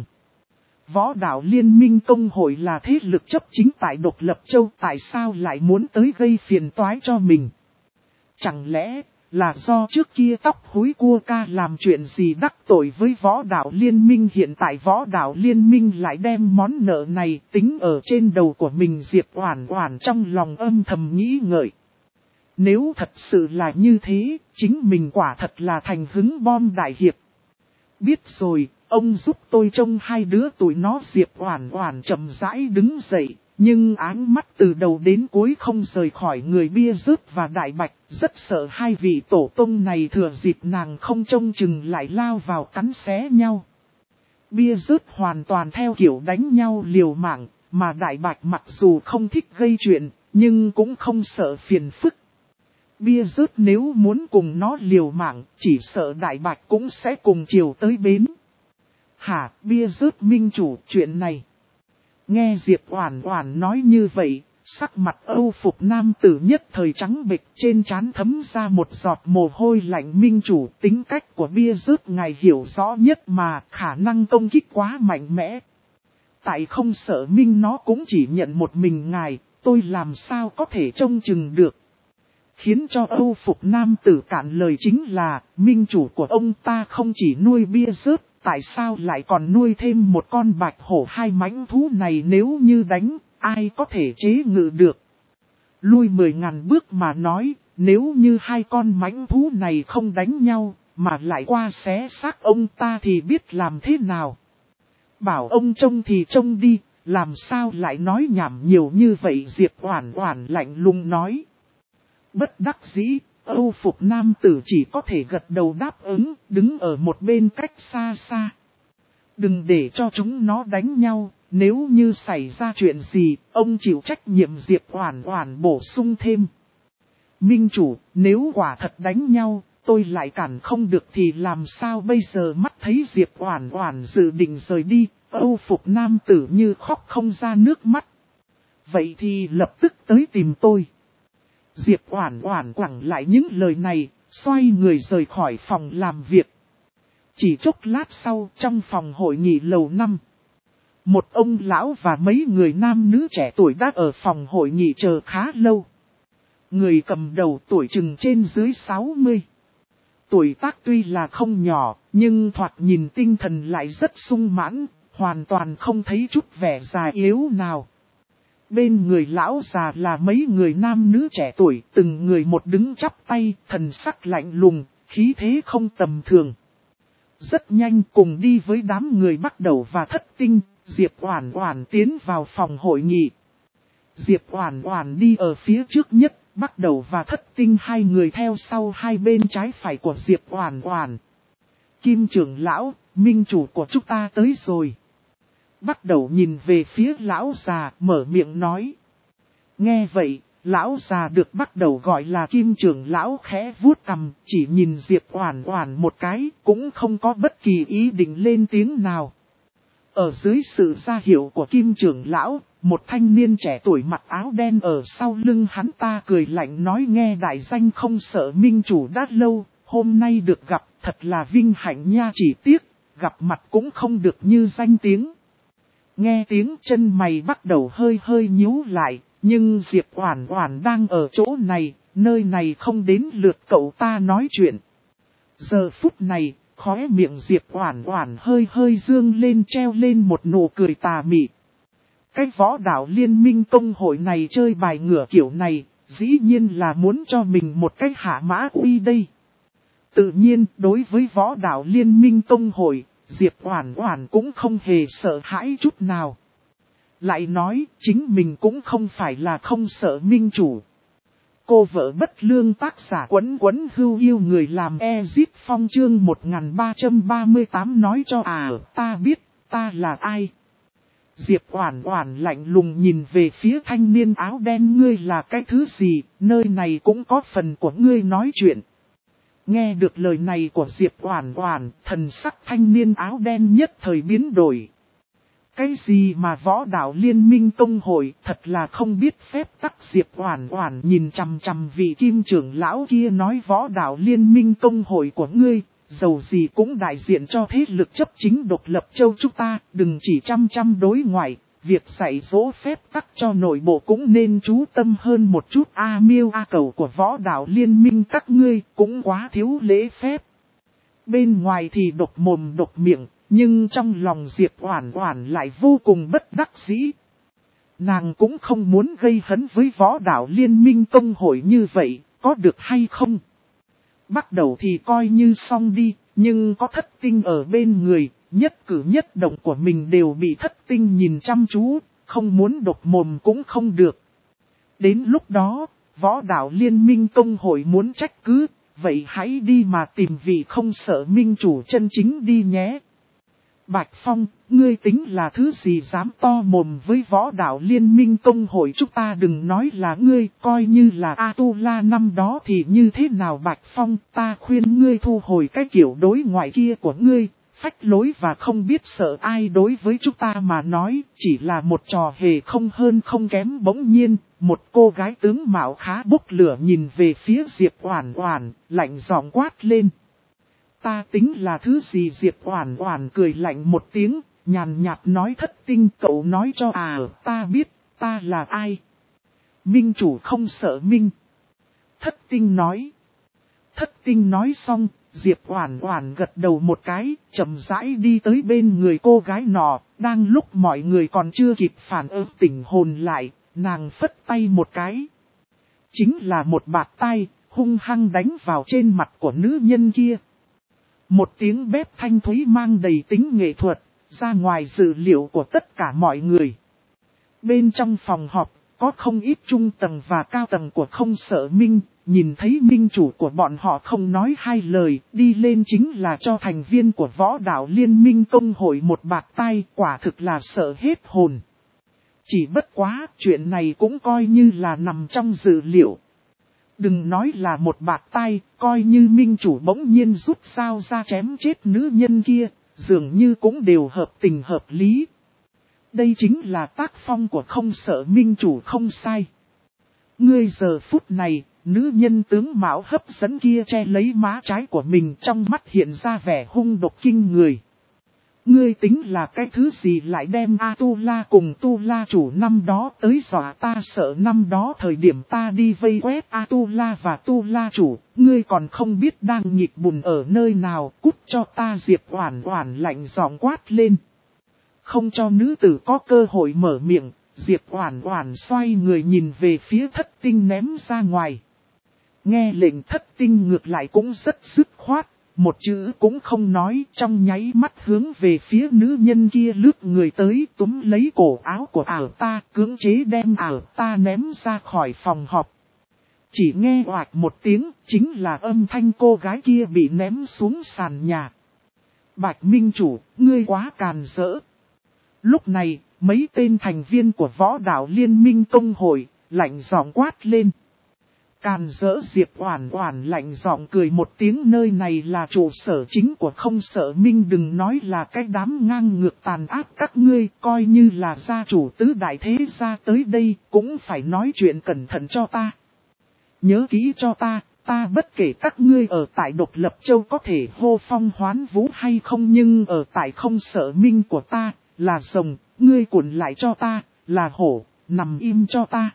Võ đạo liên minh tông hội là thế lực chấp chính tại độc lập châu, tại sao lại muốn tới gây phiền toái cho mình? Chẳng lẽ là do trước kia tóc húi cua ca làm chuyện gì đắc tội với võ đạo liên minh, hiện tại võ đạo liên minh lại đem món nợ này tính ở trên đầu của mình? Diệp Oản Oản trong lòng âm thầm nghĩ ngợi. Nếu thật sự là như thế, chính mình quả thật là thành hứng bom đại hiệp. Biết rồi, ông giúp tôi trông hai đứa tụi nó. Diệp Oản Oản chậm rãi đứng dậy, nhưng áng mắt từ đầu đến cuối không rời khỏi người Bia Rớt và Đại Bạch, rất sợ hai vị tổ tông này thừa dịp nàng không trông chừng lại lao vào cắn xé nhau. Bia Rớt hoàn toàn theo kiểu đánh nhau liều mạng, mà Đại Bạch mặc dù không thích gây chuyện, nhưng cũng không sợ phiền phức. Bia Rớt nếu muốn cùng nó liều mạng, chỉ sợ Đại Bạch cũng sẽ cùng chiều tới bến. Hả, Bia Rớt minh chủ, chuyện này. Nghe Diệp Oản Oản nói như vậy, sắc mặt Âu phục nam tử nhất thời trắng bệch, trên trán thấm ra một giọt mồ hôi lạnh. Minh chủ, tính cách của Bia Rớt ngài hiểu rõ nhất mà, khả năng công kích quá mạnh mẽ. Tại không sợ minh nó cũng chỉ nhận một mình ngài, tôi làm sao có thể trông chừng được. Khiến cho Âu phục nam tử cạn lời chính là, minh chủ của ông ta không chỉ nuôi Bia Rớt, tại sao lại còn nuôi thêm một con bạch hổ? Hai mãnh thú này nếu như đánh, ai có thể chế ngự được? Lui 10.000 bước mà nói, nếu như hai con mãnh thú này không đánh nhau, mà lại qua xé xác ông ta thì biết làm thế nào? Bảo ông trông thì trông đi, làm sao lại nói nhảm nhiều như vậy? Diệp Oản Oản lạnh lùng nói. Bất đắc dĩ, Âu phục nam tử chỉ có thể gật đầu đáp ứng, đứng ở một bên cách xa xa. Đừng để cho chúng nó đánh nhau, nếu như xảy ra chuyện gì, ông chịu trách nhiệm. Diệp Oản Oản bổ sung thêm. Minh chủ, nếu quả thật đánh nhau, tôi lại cản không được thì làm sao bây giờ? Mắt thấy Diệp Oản Oản dự định rời đi, Âu phục nam tử như khóc không ra nước mắt. Vậy thì lập tức tới tìm tôi. Diệp Oản Oản quẳng lại những lời này, xoay người rời khỏi phòng làm việc. Chỉ chốc lát sau, trong phòng hội nghị lầu 5, một ông lão và mấy người nam nữ trẻ tuổi đã ở phòng hội nghị chờ khá lâu. Người cầm đầu tuổi chừng trên dưới 60. Tuổi tác tuy là không nhỏ, nhưng thoạt nhìn tinh thần lại rất sung mãn, hoàn toàn không thấy chút vẻ già yếu nào. Bên người lão già là mấy người nam nữ trẻ tuổi, từng người một đứng chắp tay, thần sắc lạnh lùng, khí thế không tầm thường. Rất nhanh cùng đi với đám người Bắc Đầu và Thất Tinh, Diệp Oản Oản tiến vào phòng hội nghị. Diệp Oản Oản đi ở phía trước nhất, Bắc Đầu và Thất Tinh hai người theo sau hai bên trái phải của Diệp Oản Oản. Kim trưởng lão, minh chủ của chúng ta tới rồi. Bắt đầu nhìn về phía lão già, mở miệng nói. Nghe vậy, lão già được bắt đầu gọi là Kim trưởng lão khẽ vuốt cằm, chỉ nhìn Diệp Oản Oản một cái, cũng không có bất kỳ ý định lên tiếng nào. Ở dưới sự ra hiệu của Kim trưởng lão, một thanh niên trẻ tuổi mặc áo đen ở sau lưng hắn ta cười lạnh nói, nghe đại danh không sợ minh chủ đã lâu, hôm nay được gặp thật là vinh hạnh nha, chỉ tiếc, gặp mặt cũng không được như danh tiếng. Nghe tiếng chân mày bắt đầu hơi hơi nhíu lại, nhưng Diệp Oản Oản đang ở chỗ này, nơi này không đến lượt cậu ta nói chuyện. Giờ phút này, khóe miệng Diệp Oản Oản hơi hơi dương lên, treo lên một nụ cười tà mị. Cái võ đạo liên minh tông hội này chơi bài ngửa kiểu này, dĩ nhiên là muốn cho mình một cái hạ mã uy đây. Tự nhiên, đối với võ đạo liên minh tông hội, Diệp Oản Oản cũng không hề sợ hãi chút nào. Lại nói, chính mình cũng không phải là không sợ minh chủ. Cô vợ bất lương tác giả Quấn Quấn Hưu yêu người làm Ezip Phong chương 1338 nói cho ta biết, ta là ai. Diệp Oản Oản lạnh lùng nhìn về phía thanh niên áo đen, ngươi là cái thứ gì, nơi này cũng có phần của ngươi nói chuyện. Nghe được lời này của Diệp Oản Oản, thần sắc thanh niên áo đen nhất thời biến đổi. Cái gì mà võ đạo liên minh tông hội, thật là không biết phép tắc. Diệp Oản Oản nhìn chằm chằm vị kim trưởng lão kia nói, võ đạo liên minh tông hội của ngươi, dầu gì cũng đại diện cho thế lực chấp chính độc lập châu chúng ta, đừng chỉ chăm đối ngoại, việc dạy dỗ phép tắc cho nội bộ cũng nên chú tâm hơn một chút. Miêu cầu của võ đạo liên minh các ngươi cũng quá thiếu lễ phép. Bên ngoài thì độc mồm độc miệng, nhưng trong lòng Diệp Oản Oản lại vô cùng bất đắc dĩ. Nàng cũng không muốn gây hấn với võ đạo liên minh tông hội như vậy, có được hay không? Bắt đầu thì coi như xong đi, nhưng có thất tinh ở bên người, nhất cử nhất động của mình đều bị thất tinh nhìn chăm chú, không muốn độc mồm cũng không được. Đến lúc đó, võ đạo liên minh tông hội muốn trách cứ, vậy hãy đi mà tìm vị không sợ minh chủ chân chính đi nhé. Bạch Phong, ngươi tính là thứ gì dám to mồm với võ đạo liên minh tông hội, chúng ta đừng nói là ngươi, coi như là A-tu-la năm đó thì như thế nào. Bạch Phong, ta khuyên ngươi thu hồi cái kiểu đối ngoại kia của ngươi, phách lối và không biết sợ ai, đối với chúng ta mà nói, chỉ là một trò hề không hơn không kém. Bỗng nhiên, một cô gái tướng mạo khá bốc lửa nhìn về phía Diệp Oản Oản, lạnh giọng quát lên. Ta tính là thứ gì? Diệp Oản Oản cười lạnh một tiếng, nhàn nhạt nói, thất tinh, cậu nói cho ta biết, ta là ai? Minh chủ không sợ minh. Thất tinh nói. Thất tinh nói xong, Diệp Oản Oản gật đầu một cái, chậm rãi đi tới bên người cô gái nọ. Đang lúc mọi người còn chưa kịp phản ứng tỉnh hồn lại, nàng phất tay một cái. Chính là một bạt tay, hung hăng đánh vào trên mặt của nữ nhân kia. Một tiếng bếp thanh thúy mang đầy tính nghệ thuật, ra ngoài dự liệu của tất cả mọi người. Bên trong phòng họp, có không ít trung tầng và cao tầng của không sợ minh, nhìn thấy minh chủ của bọn họ không nói hai lời, đi lên chính là cho thành viên của võ đạo liên minh tông hội một bạt tay, quả thực là sợ hết hồn. Chỉ bất quá, chuyện này cũng coi như là nằm trong dự liệu. Đừng nói là một bạt tay, coi như minh chủ bỗng nhiên rút dao ra chém chết nữ nhân kia, dường như cũng đều hợp tình hợp lý. Đây chính là tác phong của không sợ minh chủ không sai. Ngươi giờ phút này, nữ nhân tướng mạo hấp dẫn kia che lấy má trái của mình, trong mắt hiện ra vẻ hung độc kinh người. Ngươi tính là cái thứ gì lại đem A-tu-la cùng tu-la chủ năm đó tới dọa ta? Sợ năm đó thời điểm ta đi vây quét A-tu-la và tu-la chủ, ngươi còn không biết đang nhịp bùn ở nơi nào, cút cho ta. Diệp Oản Oản lạnh giọng quát lên. Không cho nữ tử có cơ hội mở miệng, Diệp Oản Oản xoay người nhìn về phía thất tinh ném ra ngoài. Nghe lệnh, thất tinh ngược lại cũng rất dứt khoát. Một chữ cũng không nói, trong nháy mắt hướng về phía nữ nhân kia lướt người tới, túm lấy cổ áo của ta, cưỡng chế đem ta ném ra khỏi phòng họp. Chỉ nghe oạch một tiếng, chính là âm thanh cô gái kia bị ném xuống sàn nhà. Bạch Minh Chủ, ngươi quá càn rỡ. Lúc này, mấy tên thành viên của võ đạo liên minh tông hội, lạnh giọng quát lên. Càn rỡ. Diệp Oản Oản lạnh giọng cười một tiếng, nơi này là trụ sở chính của không sợ minh, đừng nói là cái đám ngang ngược tàn ác các ngươi, coi như là gia chủ tứ đại thế gia tới đây, cũng phải nói chuyện cẩn thận cho ta. Nhớ kỹ cho ta, ta bất kể các ngươi ở tại độc lập châu có thể hô phong hoán vũ hay không, nhưng ở tại không sợ minh của ta, là rồng, ngươi cuộn lại cho ta, là hổ, nằm im cho ta.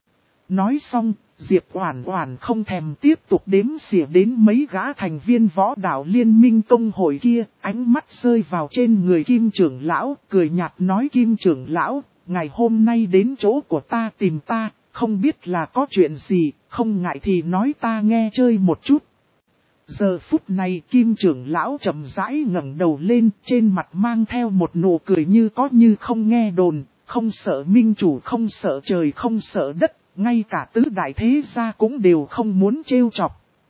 Nói xong, Diệp Oản Oản không thèm tiếp tục đếm xỉa đến mấy gã thành viên võ đạo liên minh tông hội kia, ánh mắt rơi vào trên người Kim trưởng lão, cười nhạt nói, Kim trưởng lão, ngày hôm nay đến chỗ của ta tìm ta, không biết là có chuyện gì, không ngại thì nói ta nghe chơi một chút. Giờ phút này Kim trưởng lão chậm rãi ngẩng đầu lên, trên mặt mang theo một nụ cười như có như không. Nghe đồn, không sợ minh chủ, không sợ trời, không sợ đất, ngay cả tứ đại thế gia cũng đều không muốn trêu chọc.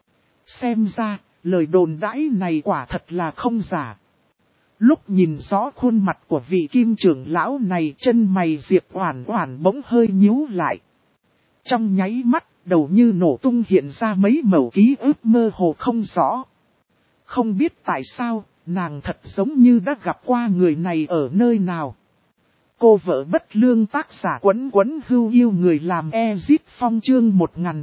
Xem ra, lời đồn đãi này quả thật là không giả. Lúc nhìn rõ khuôn mặt của vị Kim trưởng lão này, chân mày Diệp Oản Oản bỗng hơi nhíu lại. Trong nháy mắt, đầu như nổ tung hiện ra mấy mẩu ký ức mơ hồ không rõ. Không biết tại sao, nàng thật giống như đã gặp qua người này ở nơi nào. Cô vợ bất lương, tác giả Quấn Quấn Hưu Yêu, người làm Ezit Phong, chương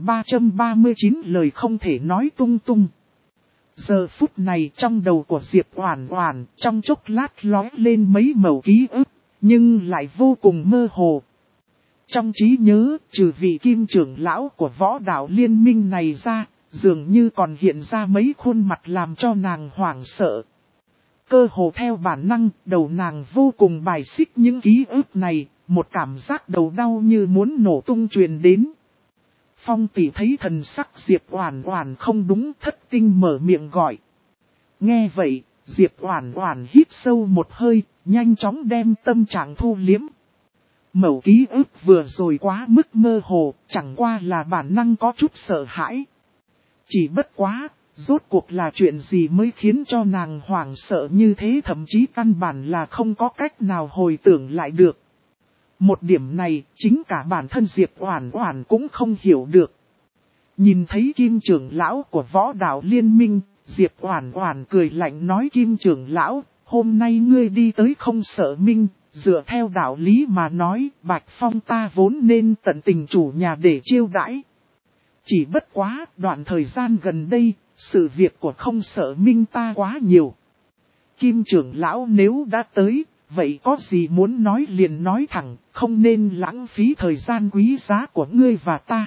1339, lời không thể nói tung tung. Giờ phút này trong đầu của Diệp Oản Oản trong chốc lát lóe lên mấy mẩu ký ức, nhưng lại vô cùng mơ hồ. Trong trí nhớ, trừ vị Kim trưởng lão của võ đạo liên minh này ra, dường như còn hiện ra mấy khuôn mặt làm cho nàng hoảng sợ. Cơ hồ theo bản năng, đầu nàng vô cùng bài xích những ký ức này, một cảm giác đầu đau như muốn nổ tung truyền đến. Phong tỷ thấy thần sắc Diệp Oản Oản không đúng, thất tinh mở miệng gọi. Nghe vậy, Diệp Oản Oản hít sâu một hơi, nhanh chóng đem tâm trạng thu liếm. Mẩu ký ức vừa rồi quá mức mơ hồ, chẳng qua là bản năng có chút sợ hãi. Chỉ bất quá, rốt cuộc là chuyện gì mới khiến cho nàng hoảng sợ như thế, thậm chí căn bản là không có cách nào hồi tưởng lại được. Một điểm này, chính cả bản thân Diệp Oản Oản cũng không hiểu được. Nhìn thấy Kim trưởng lão của võ đạo liên minh, Diệp Oản Oản cười lạnh nói: Kim trưởng lão, hôm nay ngươi đi tới không sợ minh, dựa theo đạo lý mà nói, Bạch Phong ta vốn nên tận tình chủ nhà để chiêu đãi. Chỉ bất quá, đoạn thời gian gần đây, sự việc của không sợ minh ta quá nhiều. Kim trưởng lão nếu đã tới, vậy có gì muốn nói liền nói thẳng, không nên lãng phí thời gian quý giá của ngươi và ta.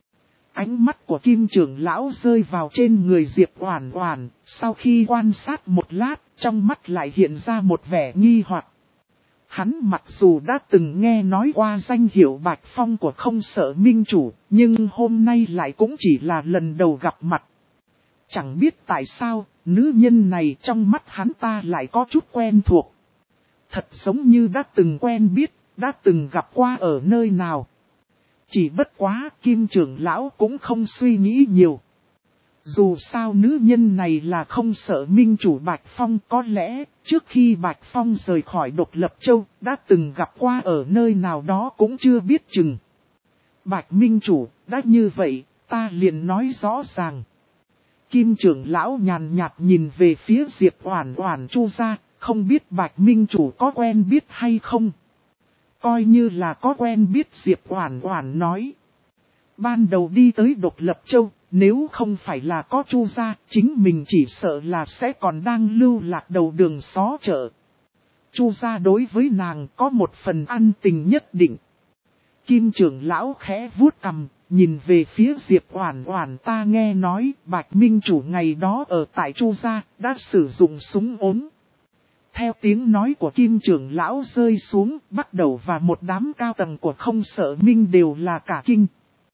Ánh mắt của Kim trưởng lão rơi vào trên người Diệp Oản Oản, sau khi quan sát một lát, trong mắt lại hiện ra một vẻ nghi hoặc. Hắn mặc dù đã từng nghe nói qua danh hiệu Bạch Phong của không sợ minh chủ, nhưng hôm nay lại cũng chỉ là lần đầu gặp mặt. Chẳng biết tại sao, nữ nhân này trong mắt hắn ta lại có chút quen thuộc. Thật giống như đã từng quen biết, đã từng gặp qua ở nơi nào. Chỉ bất quá, Kim trưởng lão cũng không suy nghĩ nhiều. Dù sao nữ nhân này là không sợ minh chủ Bạch Phong, có lẽ trước khi Bạch Phong rời khỏi Độc Lập Châu, đã từng gặp qua ở nơi nào đó cũng chưa biết chừng. Bạch minh chủ, đã như vậy, ta liền nói rõ ràng. Kim trưởng lão nhàn nhạt nhìn về phía Diệp Oản Oản Chu gia, không biết Bạch minh chủ có quen biết hay không. Coi như là có quen biết, Diệp Oản Oản nói. Ban đầu đi tới Độc Lập Châu, nếu không phải là có Chu gia, chính mình chỉ sợ là sẽ còn đang lưu lạc đầu đường xó chợ. Chu gia đối với nàng có một phần ân tình nhất định. Kim trưởng lão khẽ vuốt cằm, nhìn về phía Diệp Oản Oản, ta nghe nói Bạch minh chủ ngày đó ở tại Chu gia đã sử dụng súng ốm. Theo tiếng nói của Kim trưởng lão rơi xuống, bắt đầu và một đám cao tầng của không sợ minh đều là cả kinh.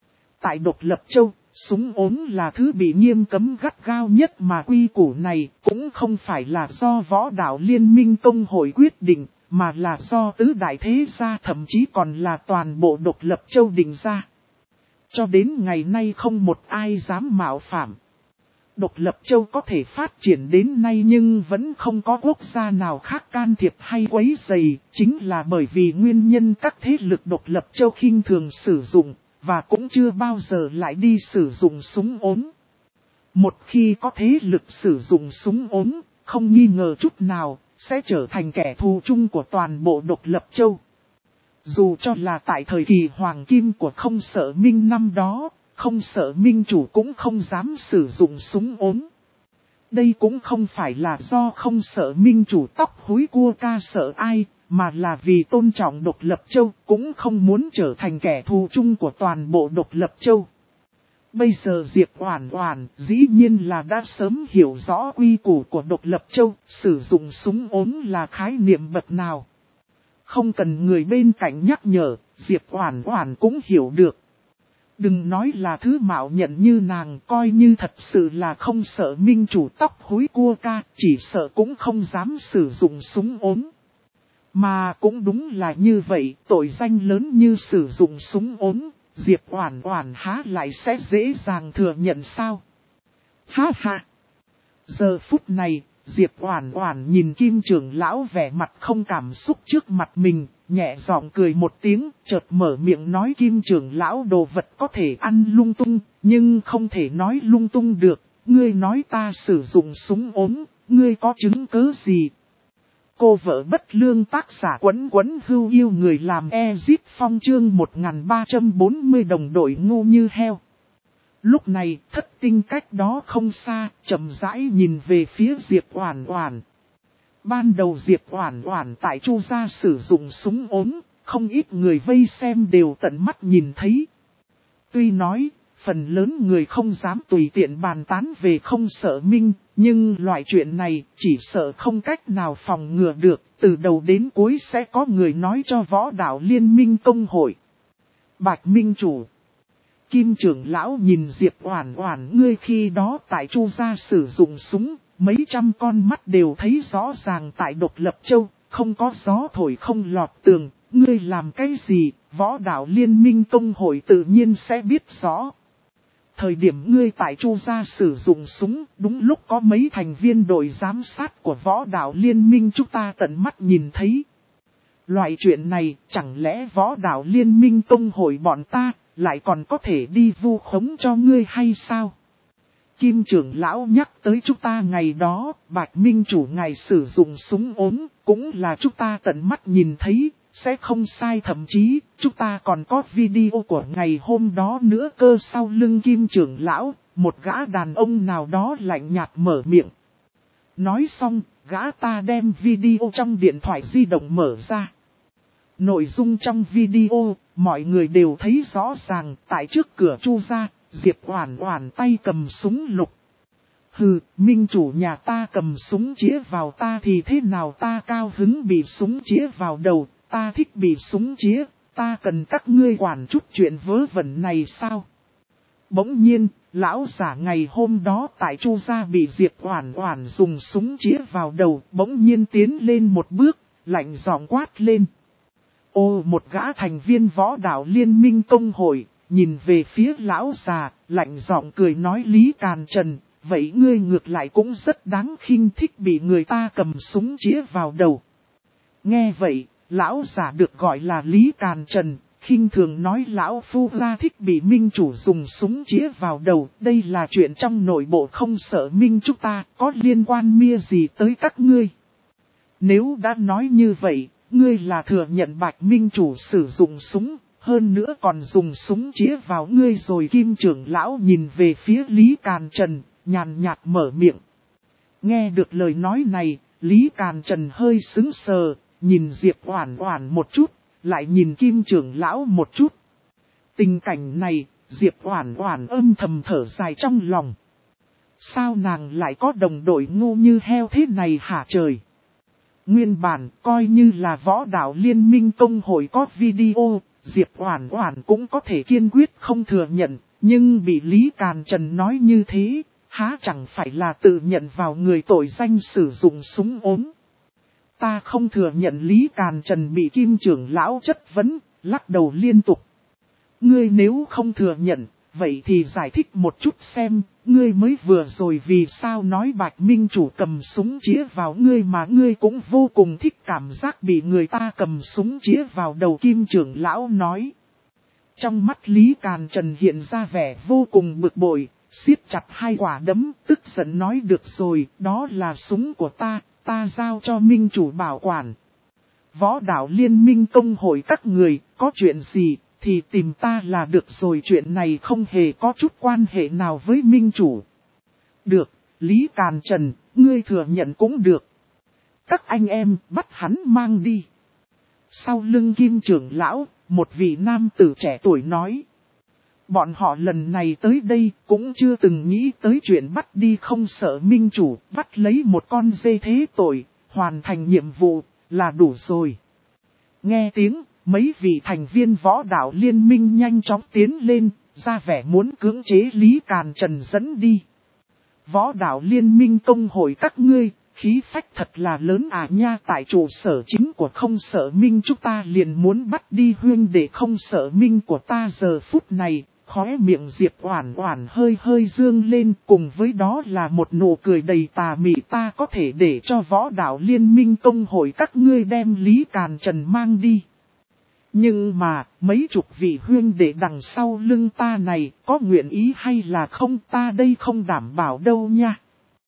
Tại Độc Lập Châu, súng ốm là thứ bị nghiêm cấm gắt gao nhất, mà quy củ này cũng không phải là do võ đạo liên minh công hội quyết định, mà là do tứ đại thế gia, thậm chí còn là toàn bộ Độc Lập Châu định ra. Cho đến ngày nay không một ai dám mạo phạm. Độc Lập Châu có thể phát triển đến nay nhưng vẫn không có quốc gia nào khác can thiệp hay quấy rầy, chính là bởi vì nguyên nhân các thế lực Độc Lập Châu khinh thường sử dụng, và cũng chưa bao giờ lại đi sử dụng súng ốm. Một khi có thế lực sử dụng súng ốm, không nghi ngờ chút nào, sẽ trở thành kẻ thù chung của toàn bộ Độc Lập Châu. Dù cho là tại thời kỳ hoàng kim của không sợ minh năm đó, không sợ minh chủ cũng không dám sử dụng súng ốm. Đây cũng không phải là do không sợ minh chủ tóc húi cua ca sợ ai, mà là vì tôn trọng Độc Lập Châu, cũng không muốn trở thành kẻ thù chung của toàn bộ Độc Lập Châu. Bây giờ Diệp Oản Oản dĩ nhiên là đã sớm hiểu rõ quy củ của Độc Lập Châu, sử dụng súng ốm là khái niệm bậc nào. Không cần người bên cạnh nhắc nhở, Diệp Oản Oản cũng hiểu được. Đừng nói là thứ mạo nhận như nàng, coi như thật sự là không sợ minh chủ tóc húi cua ca, chỉ sợ cũng không dám sử dụng súng ốm. Mà cũng đúng là như vậy, tội danh lớn như sử dụng súng ốm, Diệp Oản Oản há lại sẽ dễ dàng thừa nhận sao? Ha ha! Giờ phút này, Diệp Oản Oản nhìn Kim trưởng lão vẻ mặt không cảm xúc trước mặt mình, nhẹ giọng cười một tiếng, chợt mở miệng nói Kim trưởng lão đồ vật có thể ăn lung tung, nhưng không thể nói lung tung được, ngươi nói ta sử dụng súng ốm, ngươi có chứng cứ gì? Cô vợ bất lương tác giả Quấn Quấn Hưu yêu người làm Ezit Phong chương 1340 đồng đội ngu như heo. Lúc này, Thất Tinh cách đó không xa, chậm rãi nhìn về phía Diệp Oản Oản. Ban đầu Diệp Oản Oản tại Chu gia sử dụng súng ốm, không ít người vây xem đều tận mắt nhìn thấy. Tuy nói, phần lớn người không dám tùy tiện bàn tán về không sợ minh, nhưng loại chuyện này chỉ sợ không cách nào phòng ngừa được, từ đầu đến cuối sẽ có người nói cho Võ Đạo Liên minh công hội. Bạch Minh Chủ. Kim trưởng lão nhìn Diệp Oản Oản ngươi khi đó tại Chu gia sử dụng súng, mấy trăm con mắt đều thấy rõ ràng tại Độc Lập Châu, không có gió thổi không lọt tường, ngươi làm cái gì, Võ Đạo Liên minh công hội tự nhiên sẽ biết rõ. Thời điểm ngươi tại Chu gia sử dụng súng, đúng lúc có mấy thành viên đội giám sát của Võ Đạo Liên minh chúng ta tận mắt nhìn thấy. Loại chuyện này, chẳng lẽ Võ Đạo Liên minh công hội bọn ta lại còn có thể đi vu khống cho ngươi hay sao? Kim trưởng lão nhắc tới chúng ta ngày đó, Bạch Minh Chủ ngài sử dụng súng ốm, cũng là chúng ta tận mắt nhìn thấy, sẽ không sai, thậm chí, chúng ta còn có video của ngày hôm đó nữa cơ. Sau lưng Kim trưởng lão, một gã đàn ông nào đó lạnh nhạt mở miệng. Nói xong, gã ta đem video trong điện thoại di động mở ra. Nội dung trong video, mọi người đều thấy rõ ràng, tại trước cửa Chu gia, Diệp Oản Oản tay cầm súng lục. Hừ, minh chủ nhà ta cầm súng chĩa vào ta thì thế nào, ta cao hứng bị súng chĩa vào đầu, ta thích bị súng chĩa, ta cần các ngươi quản chút chuyện vớ vẩn này sao? Bỗng nhiên, lão giả ngày hôm đó tại Chu gia bị Diệp Oản Oản dùng súng chĩa vào đầu, bỗng nhiên tiến lên một bước, lạnh giọng quát lên. Ô, một gã thành viên Võ Đạo Liên minh công hội, nhìn về phía lão già, lạnh giọng cười nói Lý Càn Trần, vậy ngươi ngược lại cũng rất đáng khinh, thích bị người ta cầm súng chĩa vào đầu. Nghe vậy, lão già được gọi là Lý Càn Trần, khinh thường nói lão phu ra thích bị minh chủ dùng súng chĩa vào đầu, đây là chuyện trong nội bộ không sợ minh chúng ta, có liên quan mia gì tới các ngươi. Nếu đã nói như vậy, ngươi là thừa nhận Bạch Minh Chủ sử dụng súng, hơn nữa còn dùng súng chĩa vào ngươi rồi. Kim trưởng lão nhìn về phía Lý Càn Trần, nhàn nhạt mở miệng. Nghe được lời nói này, Lý Càn Trần hơi sững sờ, nhìn Diệp Oản Oản một chút, lại nhìn Kim trưởng lão một chút. Tình cảnh này, Diệp Oản Oản âm thầm thở dài trong lòng. Sao nàng lại có đồng đội ngu như heo thế này hả trời? Nguyên bản, coi như là Võ Đạo Liên minh công hội có video, Diệp Oản Oản cũng có thể kiên quyết không thừa nhận, nhưng bị Lý Càn Trần nói như thế, há chẳng phải là tự nhận vào người tội danh sử dụng súng ốm. Ta không thừa nhận. Lý Càn Trần bị Kim trưởng lão chất vấn, lắc đầu liên tục. Ngươi nếu không thừa nhận, vậy thì giải thích một chút xem, ngươi mới vừa rồi vì sao nói Bạch Minh Chủ cầm súng chĩa vào ngươi mà ngươi cũng vô cùng thích cảm giác bị người ta cầm súng chĩa vào đầu. Kim trưởng lão nói. Trong mắt Lý Càn Trần hiện ra vẻ vô cùng bực bội, siết chặt hai quả đấm, tức giận nói được rồi, đó là súng của ta giao cho Minh Chủ bảo quản. Võ Đạo Liên minh công hội các người, có chuyện gì thì tìm ta là được rồi, chuyện này không hề có chút quan hệ nào với Minh Chủ. Được, Lý Càn Trần, ngươi thừa nhận cũng được. Các anh em bắt hắn mang đi. Sau lưng Kim trưởng lão, một vị nam tử trẻ tuổi nói. Bọn họ lần này tới đây cũng chưa từng nghĩ tới chuyện bắt đi không sợ Minh Chủ, bắt lấy một con dê thế tội, hoàn thành nhiệm vụ là đủ rồi. Nghe tiếng, mấy vị thành viên Võ Đạo Liên minh nhanh chóng tiến lên, ra vẻ muốn cưỡng chế Lý Càn Trần dẫn đi. Võ đạo liên minh công hội các ngươi, khí phách thật là lớn à nha, tại trụ sở chính của Không Sợ Minh chúng ta liền muốn bắt đi huynh đệ Không Sợ Minh của ta. Giờ phút này, khóe miệng Diệp Oản Oản hơi hơi dương lên, cùng với đó là một nụ cười đầy tà mị. Ta có thể để cho võ đạo liên minh công hội các ngươi đem Lý Càn Trần mang đi. Nhưng mà, mấy chục vị huynh đệ đằng sau lưng ta này, có nguyện ý hay là không, ta đây không đảm bảo đâu nha.